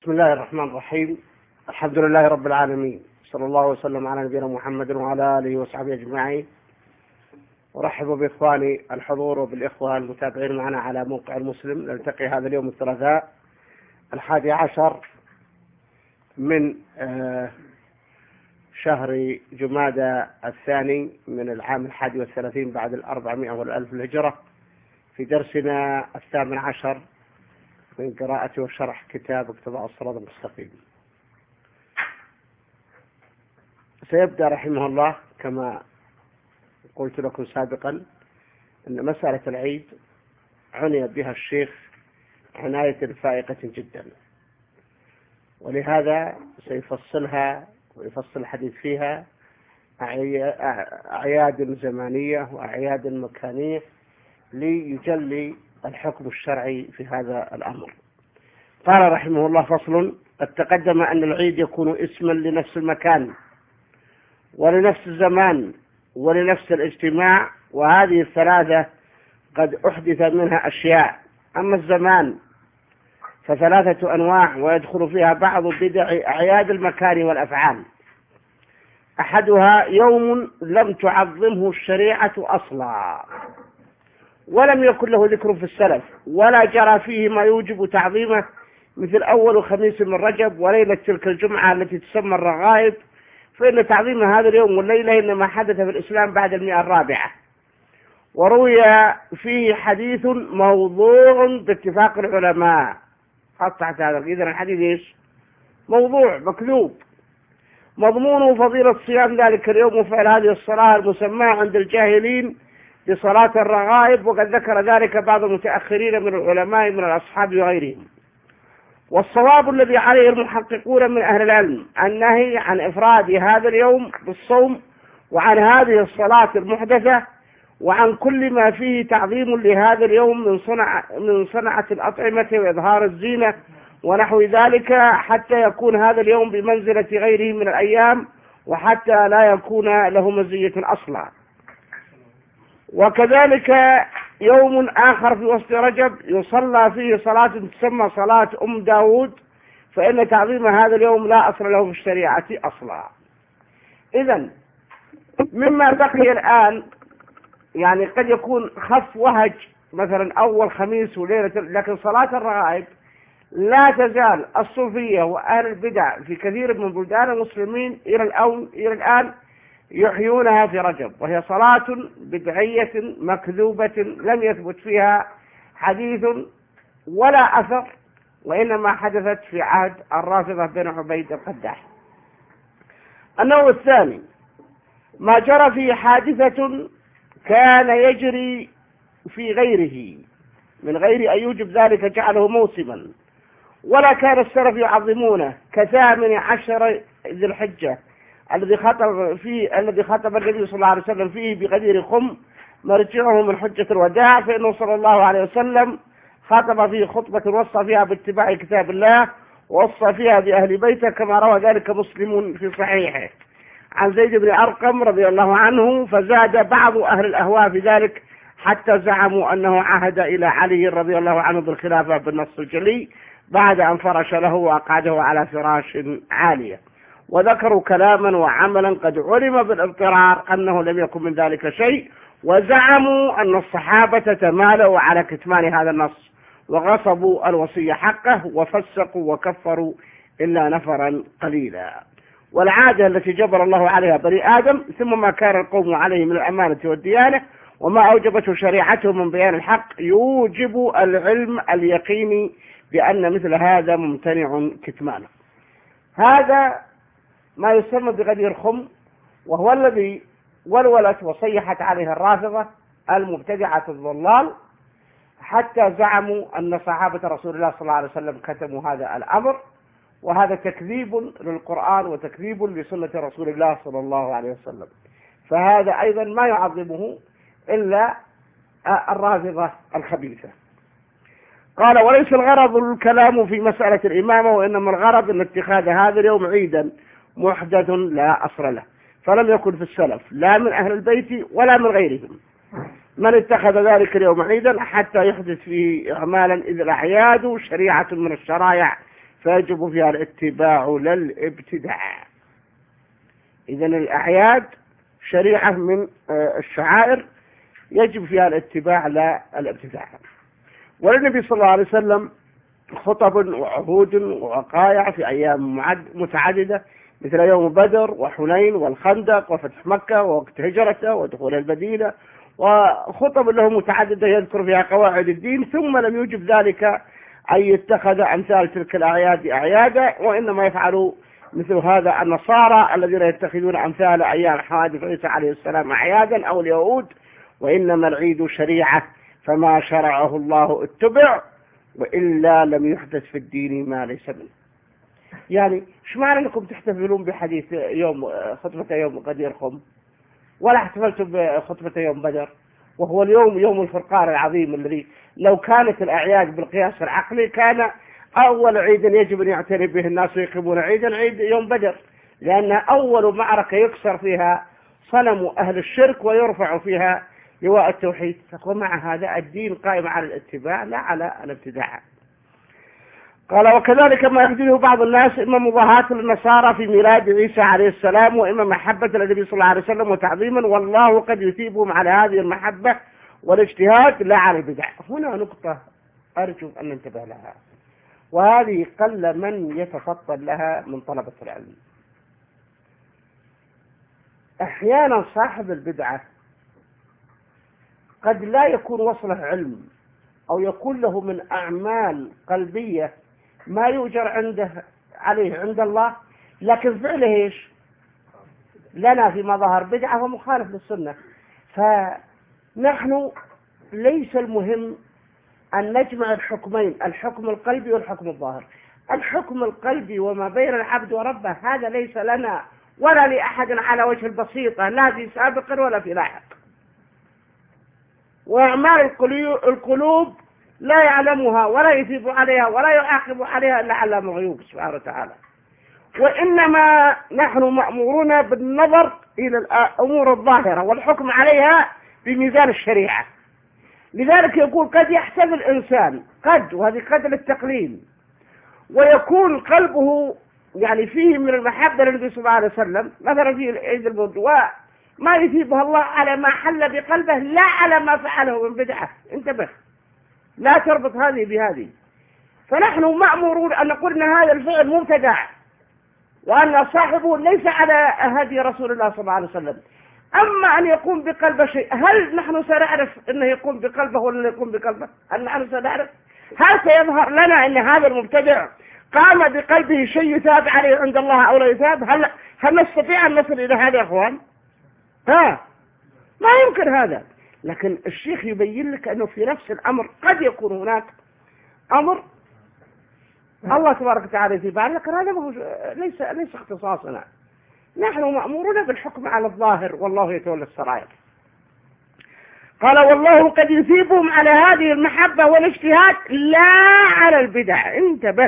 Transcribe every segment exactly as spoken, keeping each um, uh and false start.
بسم الله الرحمن الرحيم. الحمد لله رب العالمين، صلى الله وسلم على نبينا محمد وعلى آله وصحبه أجمعين. أرحب بإخواني الحضور وبالإخوة المتابعين معنا على موقع المسلم. نلتقي هذا اليوم الثلاثاء الحادي عشر من شهر جمادى الثاني من العام الحادي والثلاثين بعد الأربعمائة والألف الهجرة في درسنا الثامن عشر من قراءة وشرح كتاب اقتضاء الصراط المستقيم. سيبدأ رحمه الله كما قلت لكم سابقا أن مسألة العيد عني بها الشيخ عناية فائقة جدا، ولهذا سيفصلها ويفصل الحديث فيها أعياد زمانية وأعياد مكانية ليجلي الحكم الشرعي في هذا الأمر. قال رحمه الله: فصل. قد تقدم أن العيد يكون اسما لنفس المكان ولنفس الزمان ولنفس الاجتماع، وهذه الثلاثة قد أحدث منها أشياء. أما الزمان فثلاثة أنواع، ويدخل فيها بعض بدع أعياد المكان والأفعال. أحدها يوم لم تعظمه الشريعة أصلا ولم يكن له ذكر في السلف ولا جرى فيه ما يوجب تعظيمه، مثل أول خميس من رجب وليلة تلك الجمعة التي تسمى الرغائب، فإن تعظيم هذا اليوم والليلة إنما حدث في الإسلام بعد المئة الرابعة. وروي فيه حديث موضوع باتفاق العلماء. قطعت هذا. إذن الحديث إيش؟ موضوع مكذوب. مضمونه فضيلة صيام ذلك اليوم وفعل هذه الصلاة المسماة عند الجاهلين بصلاة الرغائب، وقد ذكر ذلك بعض المتأخرين من العلماء من الأصحاب وغيرهم. والصواب الذي عليه المحققون من أهل العلم النهي عن إفراد هذا اليوم بالصوم وعن هذه الصلاة المحدثة وعن كل ما فيه تعظيم لهذا اليوم من صنع من صنعة الأطعمة وإظهار الزينة ونحو ذلك، حتى يكون هذا اليوم بمنزلة غيره من الأيام، وحتى لا يكون له مزية أصلا. وكذلك يوم آخر في وسط رجب يصلى فيه صلاة تسمى صلاة أم داود، فإن تعظيم هذا اليوم لا أصل له في الشريعة أصلا. إذن مما بقي الآن يعني قد يكون خف وهج مثلا أول خميس وليلة، لكن صلاة الرغائب لا تزال الصوفية وأهل البدع في كثير من بلدان المسلمين إلى الآن إلى الآن يحيونها في رجب، وهي صلاة بدعية مكذوبة لم يثبت فيها حديث ولا أثر، وإنما حدثت في عهد الرافضة بن عبيد القداح. النوع الثاني ما جرى فيه حادثة كان يجري في غيره من غير أن يوجب ذلك جعله موسما، ولا كان السلف يعظمونه، كثامن عشر ذي الحجة الذي خطب فيه الذي خطب النبي صلى الله عليه وسلم فيه بغدير خم مرجعه من حجة الوداع، فإنه صلى الله عليه وسلم خطب فيه خطبة وصى فيها باتباع كتاب الله ووصى فيها بأهل بيته، كما روى ذلك مسلم في صحيحه عن زيد بن أرقم رضي الله عنه. فزاد بعض أهل الأهواء في ذلك حتى زعموا أنه عهد إلى علي رضي الله عنه بالخلافة بالنص الجلي بعد أن فرش له وأقعده على فراش عالية، وذكروا كلاما وعملا قد علم بالاضطرار أنه لم يكن من ذلك شيء، وزعموا أن الصحابة تمالوا على كتمان هذا النص وغصبوا الوصية حقه وفسقوا وكفروا إلا نفرا قليلا. والعادة التي جبر الله عليها بني آدم ثم ما كان القوم عليه من الأمانة والديانة وما أوجبته شريعته من بيان الحق يوجب العلم اليقيني بأن مثل هذا ممتنع كتمانه. هذا ما يسمى بغدير خم، وهو الذي ولولت وصيحت عليه الرافضة المبتدعة الضلال، حتى زعموا أن صحابة رسول الله صلى الله عليه وسلم كتموا هذا الأمر، وهذا تكذيب للقرآن وتكذيب لسنة رسول الله صلى الله عليه وسلم. فهذا أيضا ما يعظمه إلا الرافضة الخبيثة. قال: وليس الغرض الكلام في مسألة الإمامة، وإنما الغرض أن اتخاذ هذا اليوم عيدا محدث لا أصل له، فلم يكن في السلف لا من أهل البيت ولا من غيرهم من اتخذ ذلك اليوم عيدا حتى يحدث فيه أعمالا، إذ الأعياد شريعة من الشرائع فيجب فيها الاتباع لا الابتداع. إذن الأعياد شريعة من الشعائر يجب فيها الاتباع لا الابتداع. والنبي صلى الله عليه وسلم خطب وعهود ووقائع في أيام متعددة مثل يوم بدر وحنين والخندق وفتح مكة ووقت هجرته ودخول المدينة، وخطب له متعددة يذكر فيها قواعد الدين، ثم لم يوجب ذلك أن يتخذ أمثال تلك الأعياد أعيادا، وإنما يفعل مثل هذا النصارى الذين يتخذون أمثال أيام حوادث عيسى عليه السلام أعيادا أو اليهود. وإنما العيد شريعة، فما شرعه الله اتبع، وإلا لم يحدث في الدين ما ليس منه. يعني ايش معنى انكم تحتفلون بحديث يوم خطبة يوم غدير خم ولا احتفلتم بخطبة يوم بدر، وهو اليوم يوم الفرقان العظيم الذي لو كانت الأعياد بالقياس العقلي كان أول عيد يجب أن يعتني به الناس ويقيمون عيدا عيد يوم بدر، لأنها أول معركة يكسر فيها صنم أهل الشرك ويرفع فيها لواء التوحيد. ومع هذا الدين قائم على الاتباع لا على الابتداع. قال وكذلك ما يخدمه بعض الناس إما مضاهاة للنصارى في ميلاد عيسى عليه السلام، وإما محبة النبي صلى الله عليه وسلم وتعظيما، والله قد يثيبهم على هذه المحبة والاجتهاد لا على البدع. هنا نقطة أرجو أن ننتبه لها، وهذه قل من يتفطن لها من طلبة العلم. أحيانا صاحب البدعة قد لا يكون وصله علم أو يكون له من أعمال قلبية ما يؤجر عنده عليه عند الله، لكن فعله إيش لنا فيما ظهر بدعة ومخالف للسنة. فنحن ليس المهم أن نجمع الحكمين، الحكم القلبي والحكم الظاهر. الحكم القلبي وما بين العبد وربه هذا ليس لنا ولا لأحد على وجه البسيطة، لا في سابق ولا في لاحق. وأعمال القلوب لا يعلمها ولا يثيب عليها ولا يعاقب عليها إلا علام الغيوب سبحانه وتعالى. وإنما نحن مأمورون بالنظر إلى الأمور الظاهرة والحكم عليها بميزان الشريعة. لذلك يقول قد يحسب الإنسان، قد وهذه قد للتقليل، ويكون قلبه يعني فيه من المحبة للنبي صلى الله عليه وسلم مثلا في عيد المولد، وما يثيبها الله على ما حل بقلبه لا على ما فعله من بدعة. انتبه، لا تربط هذه بهذه. فنحن مأمورون أن نقول أن هذا الفعل مبتدع وأن صاحبه ليس على هدي رسول الله صلى الله عليه وسلم. أما أن يقوم بقلبه شيء، هل نحن سنعرف أنه يقوم بقلبه ولا يقوم بقلبه؟ هل نحن سنعرف؟ هل سيظهر لنا أن هذا المبتدع قام بقلبه شيء يثاب عليه عند الله أو لا يثاب؟ هل, هل نستطيع أن نصل إلى هذا يا أخوان؟ ها؟ ما يمكن هذا. لكن الشيخ يبين لك أنه في نفس الأمر قد يكون هناك أمر الله تبارك وتعالى يثيب عليه، لكن هذا ليس ليس اختصاصنا. نحن مأمورون بالحكم على الظاهر والله يتولى السرائر. قال والله قد يثيبهم على هذه المحبة والاجتهاد لا على البدع. انتبه،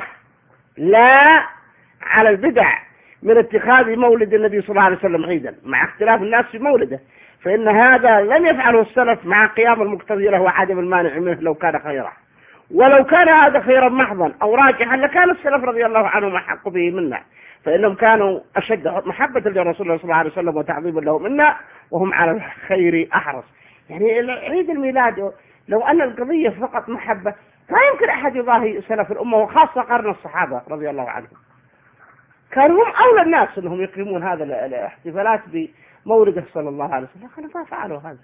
لا على البدع من اتخاذ مولد النبي صلى الله عليه وسلم عيدا مع اختلاف الناس في مولده، فإن هذا لم يفعله السلف مع قيام المقتضي له وعدم المانع منه لو كان خيرا. ولو كان هذا خيرا محضا أو راجحا لكان السلف رضي الله عنهم أحق به منا، فإنهم كانوا أشد محبة لرسول الله صلى الله عليه وسلم وتعظيما له منا، وهم على الخير أحرص. يعني عيد الميلاد لو أن القضية فقط محبة لا يمكن أحد يضاهي سلف الأمة، وخاصة قرن الصحابة رضي الله عنهم. كانوا هم أولى الناس أنهم يقيمون هذا الاحتفالات بمولده صلى الله عليه وسلم، لكن ما فعلوا هذا.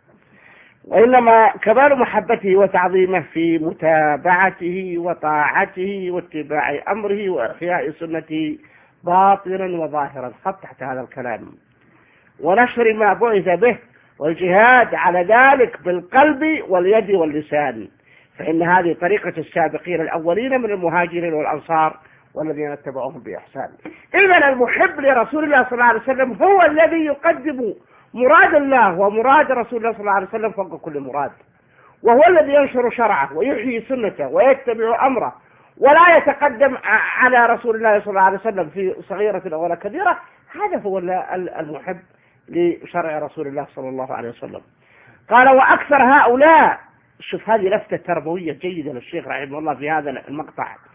وإنما كمال محبته وتعظيمه في متابعته وطاعته واتباع أمره وإحياء سنته باطنا وظاهرا. خط تحت هذا الكلام. ونشر ما بعث به والجهاد على ذلك بالقلب واليد واللسان، فإن هذه طريقة السابقين الأولين من المهاجرين والأنصار والذين اتبعوهم بإحسان. إذن المحب لرسول الله صلى الله عليه وسلم هو الذي يقدم مراد الله ومراد رسول الله صلى الله عليه وسلم فوق كل مراد، وهو الذي ينشر شرعه ويحيي سنته ويتبع أمره، ولا يتقدم على رسول الله صلى الله عليه وسلم في صغيرة ولا كبيرة. هذا هو المحب لشرع رسول الله صلى الله عليه وسلم. قال وأكثر هؤلاء، شوف هذه لفتة تربوية جيدة للشيخ رحمه الله في هذا المقطع،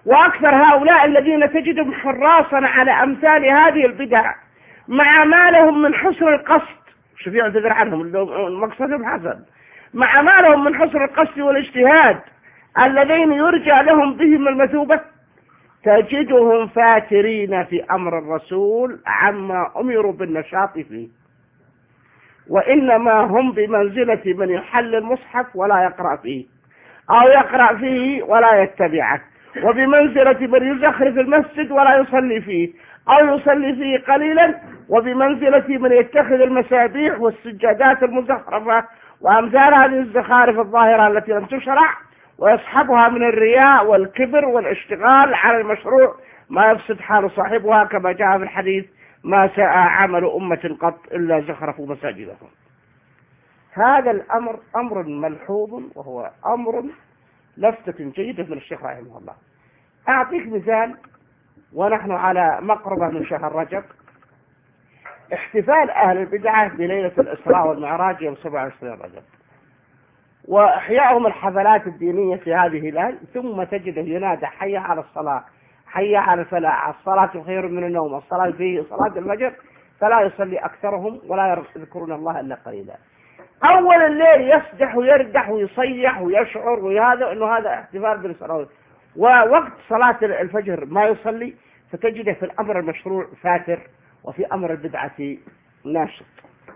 وأكثر هؤلاء الذين تجدهم حراسا على أمثال هذه البدع مع ما لهم من حسن القصد، شوف يعتذر عنهم مقصدهم حسن، مع ما لهم من حسن القصد والاجتهاد الذين يرجى لهم بهم المثوبة، تجدهم فاترين في أمر الرسول عما أمروا بالنشاط فيه، وإنما هم بمنزلة من يحل المصحف ولا يقرأ فيه، أو يقرأ فيه ولا يتبعه، وبمنزلة من يزخرف المسجد ولا يصلي فيه، أو يصلي فيه قليلا، وبمنزلة من يتخذ المسابيح والسجادات المزخرفة وأمثال هذه الزخارف الظاهرة التي لم تشرع، ويصحبها من الرياء والكبر والاشتغال على المشروع ما يفسد حال صاحبها، كما جاء في الحديث: ما ساء عمل أمة قط إلا زخرفوا مساجدهم. هذا الأمر أمر ملحوظ، وهو أمر لفتة جيدة من الشيخ رحمه الله. أعطيك مثال، ونحن على مقربة من شهر رجب، احتفال أهل البدعة بليلة الإسراء والمعراج يوم سبعة وعشرين رجب، وإحيائهم الحفلات الدينية في هذه الليلة، ثم تجده ينادى: حي على الصلاة، حي على الفلاح، الصلاة خير من النوم، الصلاة فيه صلاة الفجر، فلا يصلي أكثرهم ولا يذكرون الله إلا قليلا. أول الليل يسدح ويردح ويصيح ويشعر وهذا إنه هذا احتفال بالصلاة، ووقت صلاة الفجر ما يصلي، فتجده في الأمر المشروع فاتر، وفي أمر البدعة ناشط.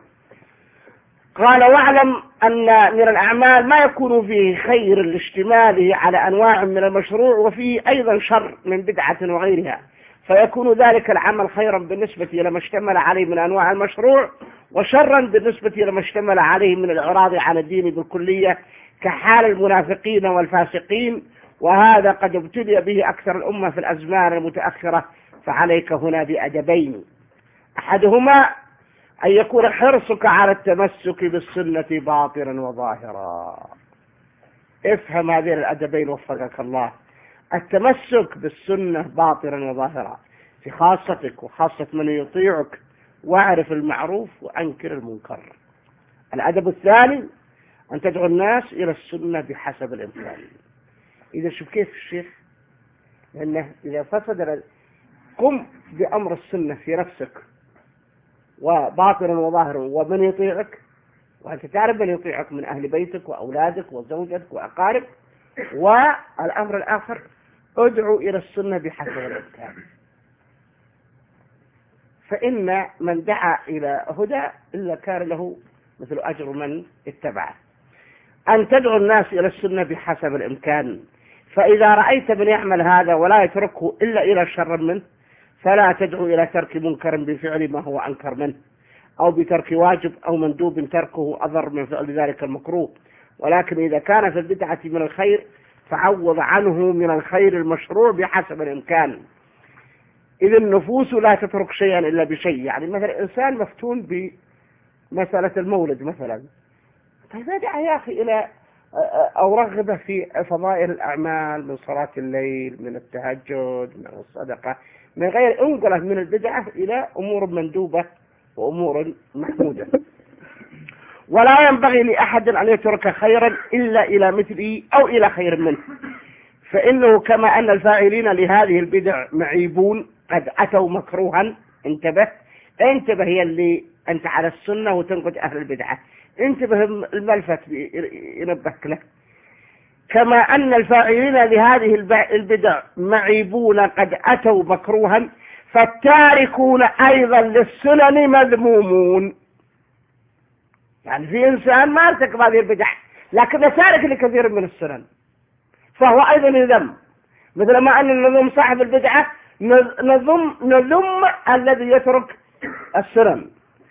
قال: واعلم أن من الأعمال ما يكون فيه خير لاشتماله على أنواع من المشروع، وفيه أيضا شر من بدعة وغيرها، فيكون ذلك العمل خيرا بالنسبة إلى ما اشتمل عليه من أنواع المشروع، وشرا بالنسبة إلى ما اشتمل عليه من الإعراض عن الدين بالكلية، كحال المنافقين والفاسقين، وهذا قد ابتلي به أكثر الأمة في الأزمان المتأخرة. فعليك هنا بأدبين: أحدهما أن يكون حرصك على التمسك بالسنة باطنا وظاهرا. افهم هذين الأدبين وفقك الله. التمسك بالسنة باطنا وظاهرا في خاصتك وخاصة من يطيعك، واعرف المعروف وأنكر المنكر. الأدب الثاني أن تدعو الناس إلى السنة بحسب الإمكان. إذا شوف كيف الشيخ، لأنه إذا فسد، قم بأمر السنة في نفسك وباطنا وظاهرا، ومن يطيعك، وأنت تعرف من يطيعك من أهل بيتك وأولادك وزوجتك وأقارب. والأمر الآخر: ادعو إلى السنة بحسب الإمكان، فإن من دعا إلى هدى إلا كان له مثل أجر من اتبعه. أن تدعو الناس إلى السنة بحسب الإمكان، فإذا رأيت من يعمل هذا ولا يتركه إلا إلى شر منه، فلا تدعو إلى ترك منكر بفعل ما هو أنكر منه، أو بترك واجب أو مندوب تركه أضر من فعل ذلك المكروه. ولكن إذا كان في البدعة من الخير فعوض عنه من الخير المشروع بحسب الإمكان، إذ النفوس لا تترك شيئا إلا بشيء. يعني مثلا إنسان مفتون بمسألة المولد مثلا، فيدعى يا أخي إلى أو رغبة في فضائل الأعمال من صلاة الليل، من التهجد، من الصدقة، من غير انقله من البدعة إلى أمور مندوبة وأمور محمودة. ولا ينبغي لأحد أن يترك خيرا إلا إلى مثله أو إلى خير منه، فإنه كما أن الفاعلين لهذه البدع معيبون قد أتوا مكروها. انتبه انتبه هي اللي أنت على السنة وتنقد أهل البدعة، انتبه الملفت ينبهك له. كما أن الفاعلين لهذه البدع معيبون قد أتوا مكروها، فالتاركون أيضا للسنن مذمومون. يعني في إنسان ما ارتكب هذه البدع لكن تارك لكثير من السنن، فهو أيضا يذم، مثل ما أن نذم صاحب البدعة نذم نذم الذي يترك السنن.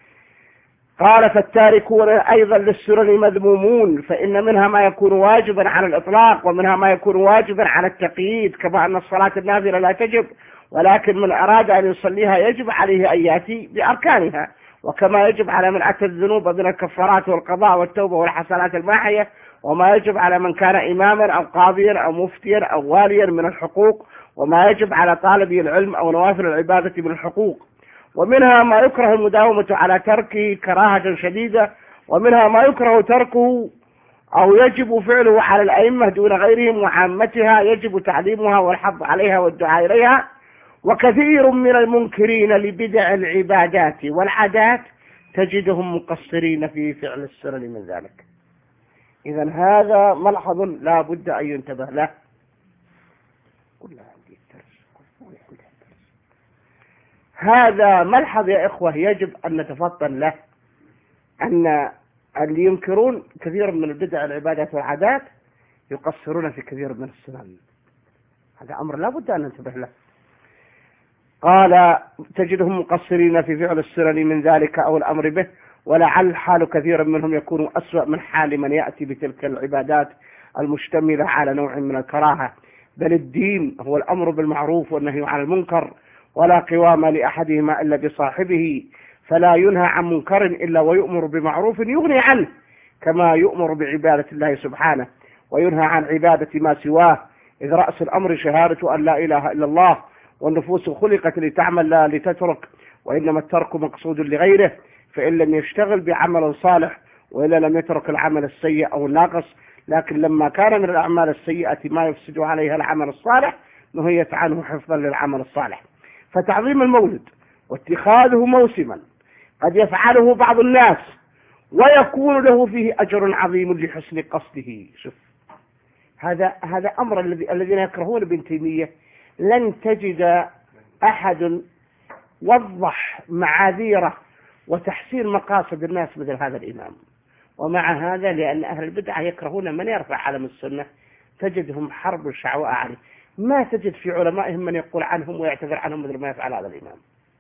قال: فالتاركون أيضا للسنن مذمومون، فإن منها ما يكون واجبا على الإطلاق، ومنها ما يكون واجبا على التقييد، كما أن الصلاة النافلة لا تجب، ولكن من أراد أن يصليها يجب عليه أن يأتي بأركانها، وكما يجب على من أتى الذنوب من الكفارات والقضاء والتوبة والحسنات الماحية، وما يجب على من كان إماما أو قاضيا أو مفتيا أو واليا من الحقوق، وما يجب على طالبي العلم أو نوافل العبادة من الحقوق. ومنها ما يكره المداومة على تركه كراهة شديدة، ومنها ما يكره تركه أو يجب فعله على الأئمة دون غيرهم وعامتها يجب تعليمها والحظ عليها والدعاء إليها. وكثير من المنكرين لبدع العبادات والعادات تجدهم مقصرين في فعل السنن من ذلك. إذن هذا ملحظ لا بد أن ينتبه له. هذا ملحظ يا إخوة يجب أن نتفطن له، أن اللي ينكرون كثير من البدع العبادات والعادات يقصرون في كثير من السنن. هذا أمر لا بد أن ننتبه له. قال تجدهم مقصرين في فعل السنن من ذلك أو الأمر به، ولعل حال كثير منهم يكون أسوأ من حال من يأتي بتلك العبادات المشتملة على نوع من الكراهة. بل الدين هو الأمر بالمعروف والنهي عن المنكر، ولا قوام لأحدهما إلا بصاحبه، فلا ينهى عن منكر إلا ويؤمر بمعروف يغني عنه، كما يؤمر بعبادة الله سبحانه وينهى عن عبادة ما سواه، إذ رأس الأمر شهادة أن لا إله إلا الله، والنفوس خلقت لتعمل لا لتترك، وإنما الترك مقصود لغيره، فإن لم يشتغل بعمل صالح وإلا لم يترك العمل السيء أو الناقص. لكن لما كان من الأعمال السيئة ما يفسد عليها العمل الصالح نهيت عنه حفظا للعمل الصالح. فتعظيم المولد واتخاذه موسما قد يفعله بعض الناس ويكون له فيه أجر عظيم لحسن قصده. شوف هذا هذا أمر الذي الذين يكرهون ابن تيمية لن تجد أحد وضح معاذيره وتحسين مقاصد الناس مثل هذا الإمام. ومع هذا لأن أهل البدعة يكرهون من يرفع علم السنة تجدهم حرب شعواء عليه، ما تجد في علمائهم من يقول عنهم ويعتذر عنهم مثل ما يفعل هذا الإمام.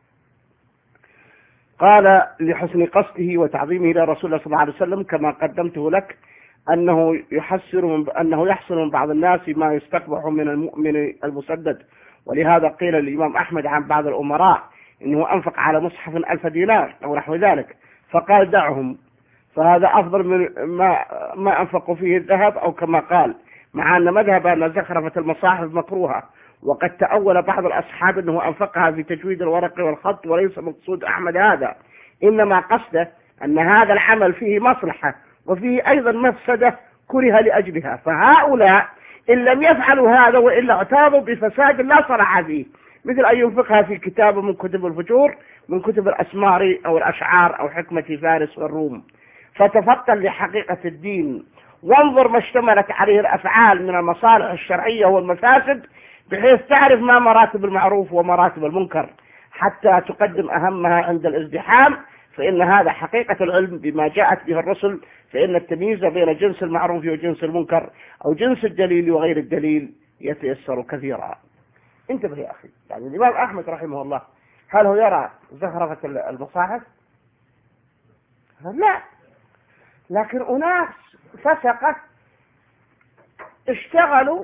قال لحسن قصده وتعظيمه إلى رسول الله صلى الله عليه وسلم كما قدمته لك أنه يحسن من أنه يحصل من بعض الناس ما يستقبح من المؤمن المسدد. ولهذا قيل للإمام أحمد عن بعض الأمراء إنه أنفق على مصحف ألف دينار أو نحو ذلك، فقال دعهم فهذا أفضل من ما ما أنفقوا فيه الذهب، أو كما قال مع أن مذهب أن زخرفة المصاحف مكروهة. وقد تأول بعض الأصحاب أنه أنفقها في تجويد الورق والخط، وليس مقصود أحمد هذا، إنما قصده أن هذا العمل فيه مصلحة وفيه أيضا مفسدة كره لأجلها. فهؤلاء إن لم يفعلوا هذا وإلا اعتاضوا بفساد لا صلاح فيه، مثل أن ينفقها في كتاب من كتب الفجور، من كتب الأسمار أو الأشعار أو حكمة فارس والروم. فتفطن لحقيقة الدين وانظر ما اشتملت عليه الأفعال من المصالح الشرعية والمفاسد، بحيث تعرف ما مراتب المعروف ومراتب المنكر حتى تقدم أهمها عند الازدحام. فإن هذا حقيقة العلم بما جاءت به الرسل، فإن التمييز بين جنس المعروف وجنس المنكر أو جنس الدليل وغير الدليل يتيسر كثيرا. انتبه يا أخي، يعني الإمام أحمد رحمه الله هل هو يرى زخرفة المصاحف؟ لا، لكن أناس فسقة اشتغلوا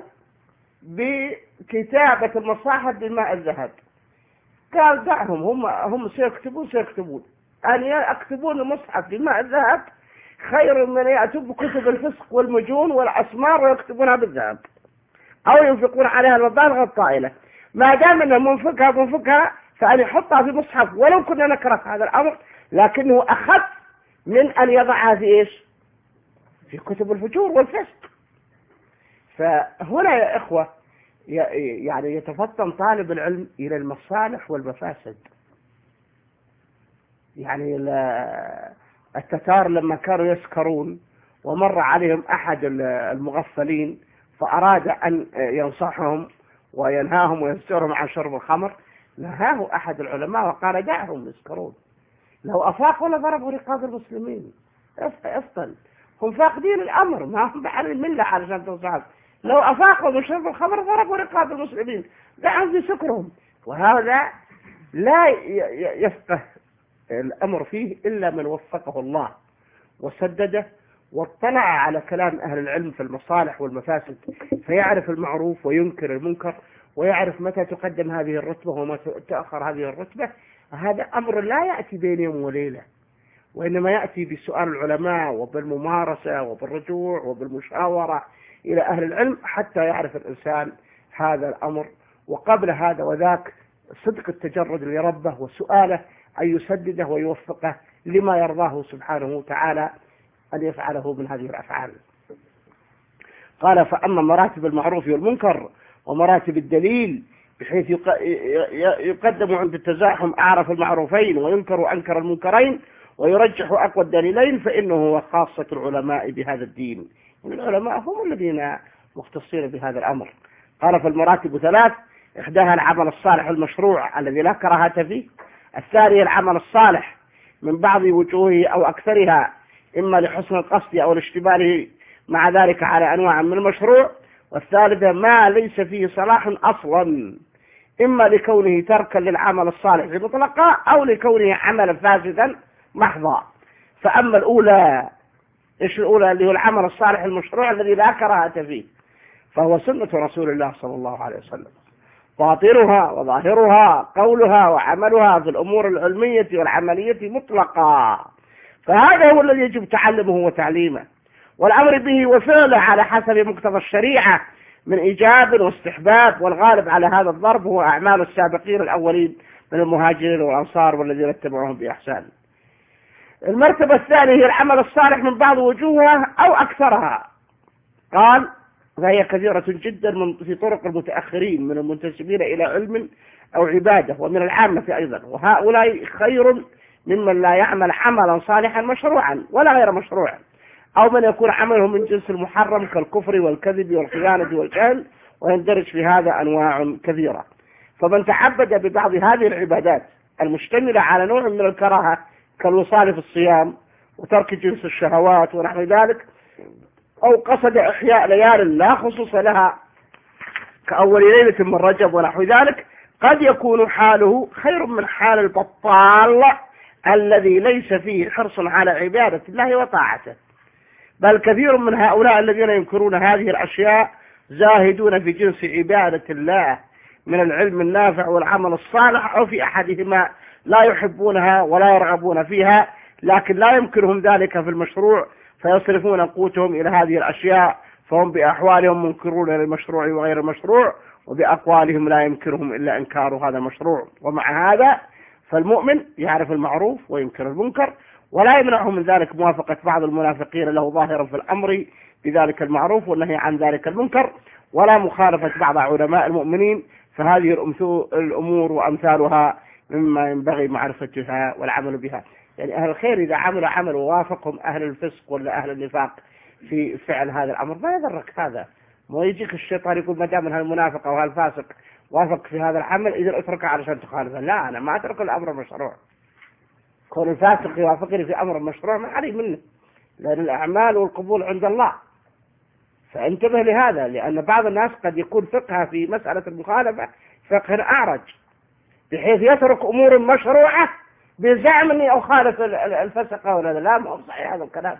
بكتابة المصاحف بماء الذهب، قال دعهم، هم هم سيكتبون سيكتبون أن يكتبون المصحف بماء الذهب خير من يأتوا بكتب الفسق والمجون والأسمار ويكتبونها بالذهب أو ينفقون عليها المبالغ الطائلة. ما دام أن منفقها منفقها فأن يحطها في مصحف، ولو كنا نكره هذا الأمر لكنه أخف من أن يضعها في إيش؟ في كتب الفجور والفسق. فهنا يا إخوة يعني يتفطن طالب العلم إلى المصالح والمفاسد. يعني التتار لما كانوا يسكرون ومر عليهم أحد المغفلين فأراد أن ينصحهم وينهاهم ويزجرهم عن شرب الخمر، نهاه أحد العلماء وقال دعهم يسكرون، لو أفاقوا لضربوا رقاب المسلمين. افضل هم فاقدين الأمر، ما هم بحال الملة علشان تنصحهم، لو أفاقوا من شرب الخمر ضربوا رقاب المسلمين، دعهم في سكرهم. وهذا لا يفقه الأمر فيه إلا من وفقه الله وسدده واطلع على كلام أهل العلم في المصالح والمفاسد، فيعرف المعروف وينكر المنكر، ويعرف متى تقدم هذه الرتبة ومتى تأخر هذه الرتبة. هذا أمر لا يأتي بين يوم وليلة، وإنما يأتي بسؤال العلماء وبالممارسة وبالرجوع وبالمشاورة إلى أهل العلم حتى يعرف الإنسان هذا الأمر. وقبل هذا وذاك صدق التجرد لربه وسؤاله أن يسدده ويوفقه لما يرضاه سبحانه وتعالى أن يفعله من هذه الأفعال. قال فأما مراتب المعروف والمنكر ومراتب الدليل بحيث يقدم عند التزاحم أعرف المعروفين وينكر أنكر المنكرين ويرجح أقوى الدليلين، فإنه هو خاصة العلماء بهذا الدين، العلماء هم الذين مختصين بهذا الأمر. قال فالمراتب ثلاث: إحداها العمل الصالح المشروع الذي لا كراهة فيه، الثانية العمل الصالح من بعض وجوهه أو أكثرها إما لحسن القصد أو لاشتماله مع ذلك على أنواع من المشروع، والثالثة ما ليس فيه صلاح أصلا إما لكونه تركا للعمل الصالح مطلقا أو لكونه عملا فاسدا محضا. فأما الأولى، إيش الأولى؟ اللي هو العمل الصالح المشروع الذي لا كراهة فيه، فهو سنة رسول الله صلى الله عليه وسلم، باطنها وظاهرها قولها وعملها في الأمور العلمية والعملية مطلقا، فهذا هو الذي يجب تعلمه وتعليمه والأمر به وفعله على حسب مقتضى الشريعة من إيجاب واستحباب، والغالب على هذا الضرب هو أعمال السابقين الأولين من المهاجرين والأنصار والذين اتبعوهم بإحسان. المرتبة الثانية هي العمل الصالح من بعض وجوهها أو أكثرها، قال فهي كثيرة جدا من في طرق المتأخرين من المنتسبين إلى علم أو عبادة ومن العامة أيضا، وهؤلاء خير ممن لا يعمل عملا صالحا مشروعا ولا غير مشروع، أو من يكون عمله من جنس المحرم كالكفر والكذب والخيانة والجهل، ويندرج في هذا أنواع كثيرة. فمن تعبد ببعض هذه العبادات المشتملة على نوع من الكراهة كالوصال في الصيام وترك جنس الشهوات ونحو ذلك، أو قصد إحياء ليال لا خصوص لها كأول ليلة من رجب ونحو ذلك، قد يكون حاله خير من حال البطال الذي ليس فيه حرص على عبادة الله وطاعته. بل كثير من هؤلاء الذين ينكرون هذه الأشياء زاهدون في جنس عبادة الله من العلم النافع والعمل الصالح، أو في أحدهما لا يحبونها ولا يرغبون فيها، لكن لا يمكنهم ذلك في المشروع فيصرفون قوتهم إلى هذه الأشياء، فهم بأحوالهم منكرون للمشروع وغير المشروع، وبأقوالهم لا يمكنهم إلا إنكار هذا المشروع. ومع هذا فالمؤمن يعرف المعروف وينكر المنكر، ولا يمنعه من ذلك موافقة بعض المنافقين له ظاهرا في الأمر بذلك المعروف والنهي عن ذلك المنكر، ولا مخالفة بعض علماء المؤمنين، فهذه الأمور وأمثالها مما ينبغي معرفتها والعمل بها. يعني أهل الخير إذا عملوا عمل ووافقهم أهل الفسق ولا أهل النفاق في فعل هذا الأمر ما يضرك هذا، ما يجيك الشيطان يقول ما دام هالمنافق أو هالفاسق وافق في هذا العمل إذا اتركه علشان تخالفه. لا، أنا ما أترك الأمر المشروع، كون الفاسق يوافقني في أمر مشروع ما علي منه، لأن الأعمال والقبول عند الله. فانتبه لهذا، لأن بعض الناس قد يكون فقهه في مسألة المخالفة فقه أعرج بحيث يترك أمور مشروعة بزعم أني أخالف الفسق ولا لا. ما هو صحيح هذا الكلام.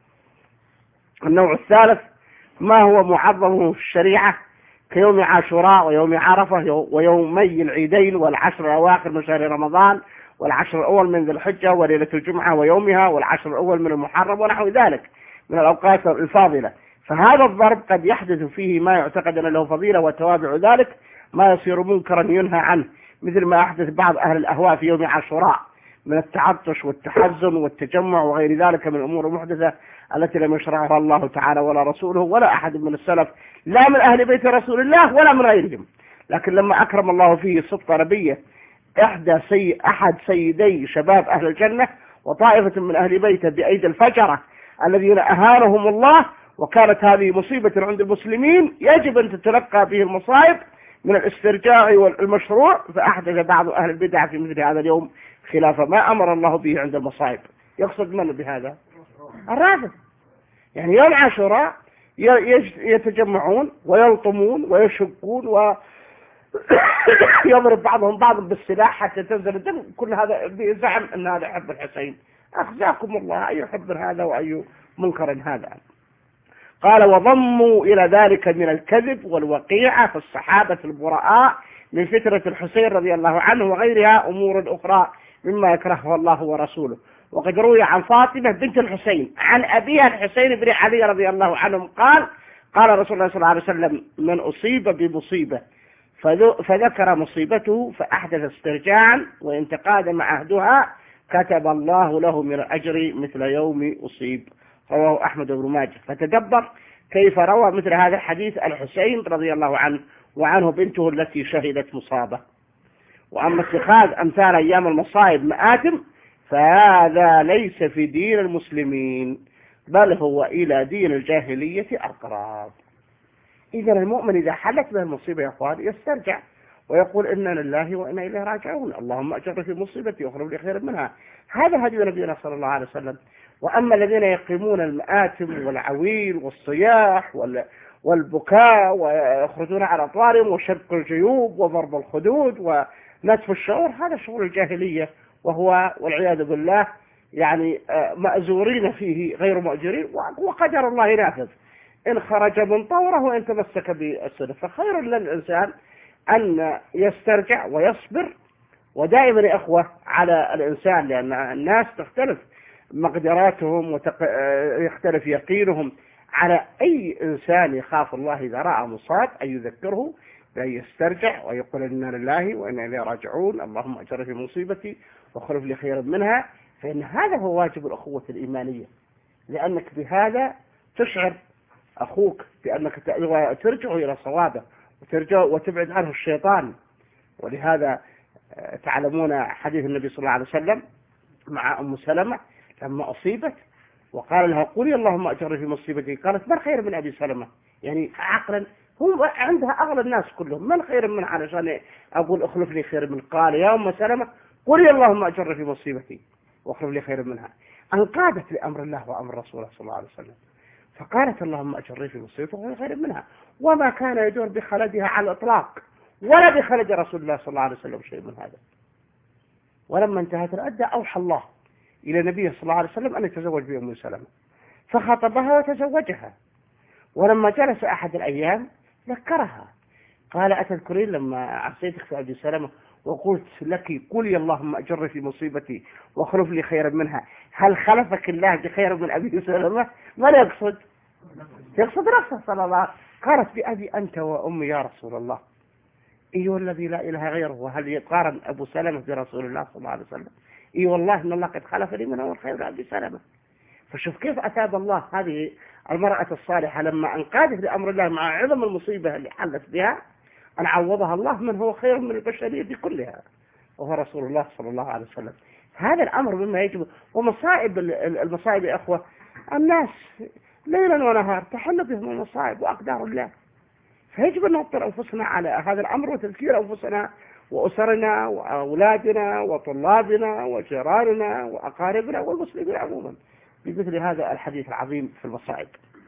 النوع الثالث ما هو معظمه في الشريعة كيوم عاشوراء ويوم عرفة ويومي العيدين والعشر الأواخر من شهر رمضان والعشر الأول من ذي الحجة وليلة الجمعة ويومها والعشر الأول من المحرم ونحو ذلك من الأوقات الفاضلة. فهذا الضرب قد يحدث فيه ما يعتقد أن له فضيلة، وتوابع ذلك ما يصير منكرا ينهى عنه، مثل ما أحدث بعض أهل الأهواء في يوم عاشوراء من التعطش والتحزن والتجمع وغير ذلك من الأمور المحدثة التي لم يشرعها الله تعالى ولا رسوله ولا أحد من السلف، لا من أهل بيت رسول الله ولا من غيرهم. لكن لما أكرم الله فيه سبط نبيه إحدى سي أحد سيدي شباب أهل الجنة وطائفة من أهل بيته بأيدي الفجرة الذين أهانهم الله، وكانت هذه مصيبة عند المسلمين يجب أن تتلقى به المصائب من الاسترجاع والمشروع، فأحدث بعض أهل البدع في مثل هذا اليوم خلاف ما أمر الله به عند المصائب. يقصد من بهذا؟ الرافض. يعني يوم عاشوراء يتجمعون ويلطمون ويشقون ويضرب بعضهم بعضا بالسلاح حتى تنزل الدم، كل هذا بزعم أن هذا حب الحسين. أخزاكم الله، أي حب هذا وأي منكر هذا. قال وضموا إلى ذلك من الكذب والوقيعة في الصحابة البراء من فترة الحسين رضي الله عنه وغيرها أمور أخرى مما يكرهه الله ورسوله. وقد روي عن فاطمة بنت الحسين عن أبيها الحسين بن علي رضي الله عنهم قال قال رسول الله صلى الله عليه وسلم من أصيب بمصيبة فذكر مصيبته فأحدث استرجاعا وإن تقادم عهدها كتب الله له من الأجر مثل يوم أصيب. رواه أحمد بن ماجه. فتدبر كيف روى مثل هذا الحديث الحسين رضي الله عنه وعنه بنته التي شهدت مصابة. وأما اتخاذ أمثال أيام المصائب مآتم فهذا ليس في دين المسلمين، بل هو إلى دين الجاهلية أقرب. إذا المؤمن إذا حلت به المصيبة يا أخوان يسترجع ويقول إنا لله وإنا إليه راجعون، اللهم أجر في مصيبتي واخرج لي خيرا منها. هذا هدي نبينا صلى الله عليه وسلم. وأما الذين يقيمون المآتم والعويل والصياح والبكاء ويخرجون على أطوارهم وشق الجيوب وضرب الخدود ونتف الشعور، هذا شغل الجاهلية، وهو والعياذ بالله يعني مأزورين فيه غير مأجورين، وقدر الله نافذ إن خرج من طوره وإن تمسك بالسنة. فخير للإنسان أن يسترجع ويصبر. ودائما يا أخوة على الإنسان، لأن الناس تختلف مقدراتهم ويختلف يقينهم، على أي إنسان يخاف الله إذا رأى مصاب أن يذكره بأن يسترجع ويقول إنا لله وإنا إليه راجعون، اللهم أجر في مصيبتي واخلف لي خيرا منها. فإن هذا هو واجب الأخوة الإيمانية، لأنك بهذا تشعر أخوك بأنك ترجع إلى صوابه وترجع وتبعد عنه الشيطان. ولهذا تعلمون حديث النبي صلى الله عليه وسلم مع أم سلمة لما أصيبت وقال لها قولي اللهم أجر في مصيبتي، قالت من خير من أبي سلمة؟ يعني عقلا هو عندها أغلى الناس كلهم، من خير من علشان أقول أخلف لي خير من؟ قال يا أم سلمة قولي اللهم أجر في مصيبتي واخلف لي خير منها. انقادت لأمر الله وأمر رسوله صلى الله عليه وسلم، فقالت اللهم أجر في مصيبتي واخلف لي خير منها، وما كان يدور بخلدها على الإطلاق ولا بخلد رسول الله صلى الله عليه وسلم شيء من هذا. ولما انتهت العدة أوحى الله إلى النبي صلى الله عليه وسلم أن يتزوج بأم سلمة، فخطبها وتزوجها. ولما جلس أحد الأيام ذكرها، قال أتذكرين لما عصيتك في أبي سلمة وقلت لك قولي اللهم أجر في مصيبتي واخلف لي خيرا منها، هل خلفك الله بخير من أبي سلمة؟ ما يقصد يقصد نفسه صلى الله عليه وسلم. قالت بأبي أنت وأمي يا رسول الله، إي والذي لا إله غيره، وهل يقارن أبو سلمة برسول الله صلى الله عليه وسلم؟ إي والله إن الله قد خلف لي منه الخير أبي سلمة. فشوف كيف أتاب الله هذه المرأة الصالحة لما أنقادت لأمر الله مع عظم المصيبة اللي حلت بها، أن عوضها الله من هو خير من البشرية كلها، وهو رسول الله صلى الله عليه وسلم. هذا الأمر مما يجب. ومصائب المصائب يا أخوة، الناس ليلا ونهار تحل بهم المصائب وأقدار الله، فيجب أن نوطن أنفسنا على هذا الأمر وتذكير أنفسنا وأسرنا وأولادنا وطلابنا وجيراننا وأقاربنا والمسلمين عموما بمثل هذا الحديث العظيم في المصائب.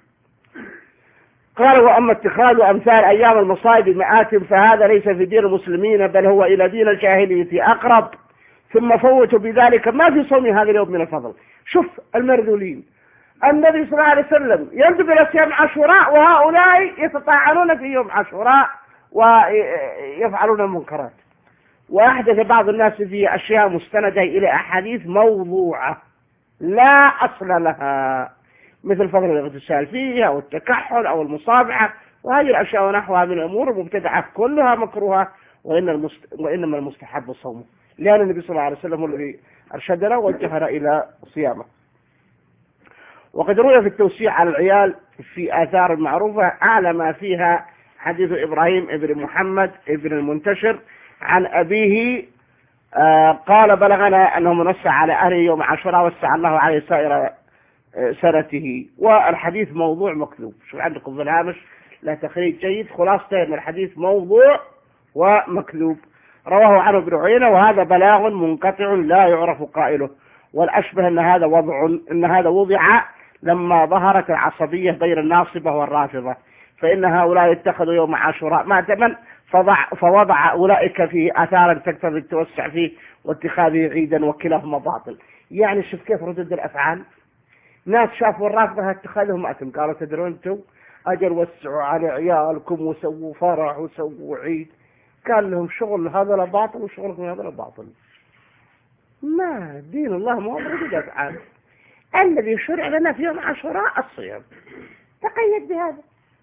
قال وأما اتخاذ أمثال أيام المصائب مآتم فهذا ليس في دين المسلمين، بل هو إلى دين الجاهلية أقرب. ثم فوتوا بذلك ما في صوم هذا اليوم من الفضل. شوف المرذولين، النبي صلى الله عليه وسلم يندب إلى صيام عاشوراء وهؤلاء يتطاعنون في يوم عاشوراء ويفعلون المنكرات. وأحدث بعض الناس في أشياء مستندة إلى أحاديث موضوعة لا أصل لها، مثل فضل الاغتسال فيها أو التكحل أو المصابعة، وهذه الأشياء ونحوها من الأمور المبتدعة كلها مكروهة، وإن المست... وإنما المستحب صومه، لأن النبي صلى الله عليه وسلم هو الذي أرشدنا ووجهنا إلى صيامه. وقد روي في التوسيع على العيال في آثار معروفة أعلى ما فيها حديث إبراهيم ابن محمد ابن المنتشر عن أبيه آه قال بلغنا أنه منص على أهله يوم عاشوراء وسع الله عليه سائر سنته. والحديث موضوع مكذوب. شوف عندكم في الهامش لا تخريج جيد، خلاصة أن الحديث موضوع ومكذوب. رواه عنه ابن عيينة وهذا بلاغ منقطع لا يعرف قائله. والأشبه أن هذا وضع أن هذا وضع لما ظهرت العصبية بين الناصبة والرافضة، فإن هؤلاء اتخذوا يوم عاشوراء مأتما فوضع أولئك فيه آثارا تقتضي التوسع فيه واتخاذه عيدا، وكلاهما باطل. يعني شوف كيف ردود الأفعال. ناس شافوا الرافضة اتخذهم مأتم، قالوا تدرون انتم أجل وسعوا على عيالكم وسووا فرح وسووا عيد. قال لهم شغل هذا لباطل وشغلكم هذا لباطل. ما دين الله ما هو ردود أفعال. الذي شرع لنا في يوم عاشوراء الصيام، تقيد بهذا.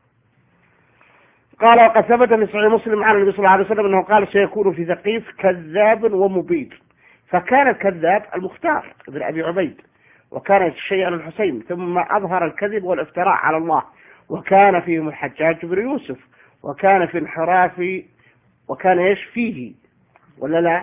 قال وقد ثبت في صحيح مسلم عن النبي صلى الله عليه وسلم أنه قال سيكون في ثقيف كذاب ومبيد، فكان الكذاب المختار ابن أبي عبيد، وكان الشيء الحسين، ثم أظهر الكذب والافتراء على الله وكان فيهم الحجاج بن يوسف، وكان في انحراف، وكان ايش فيه ولا لا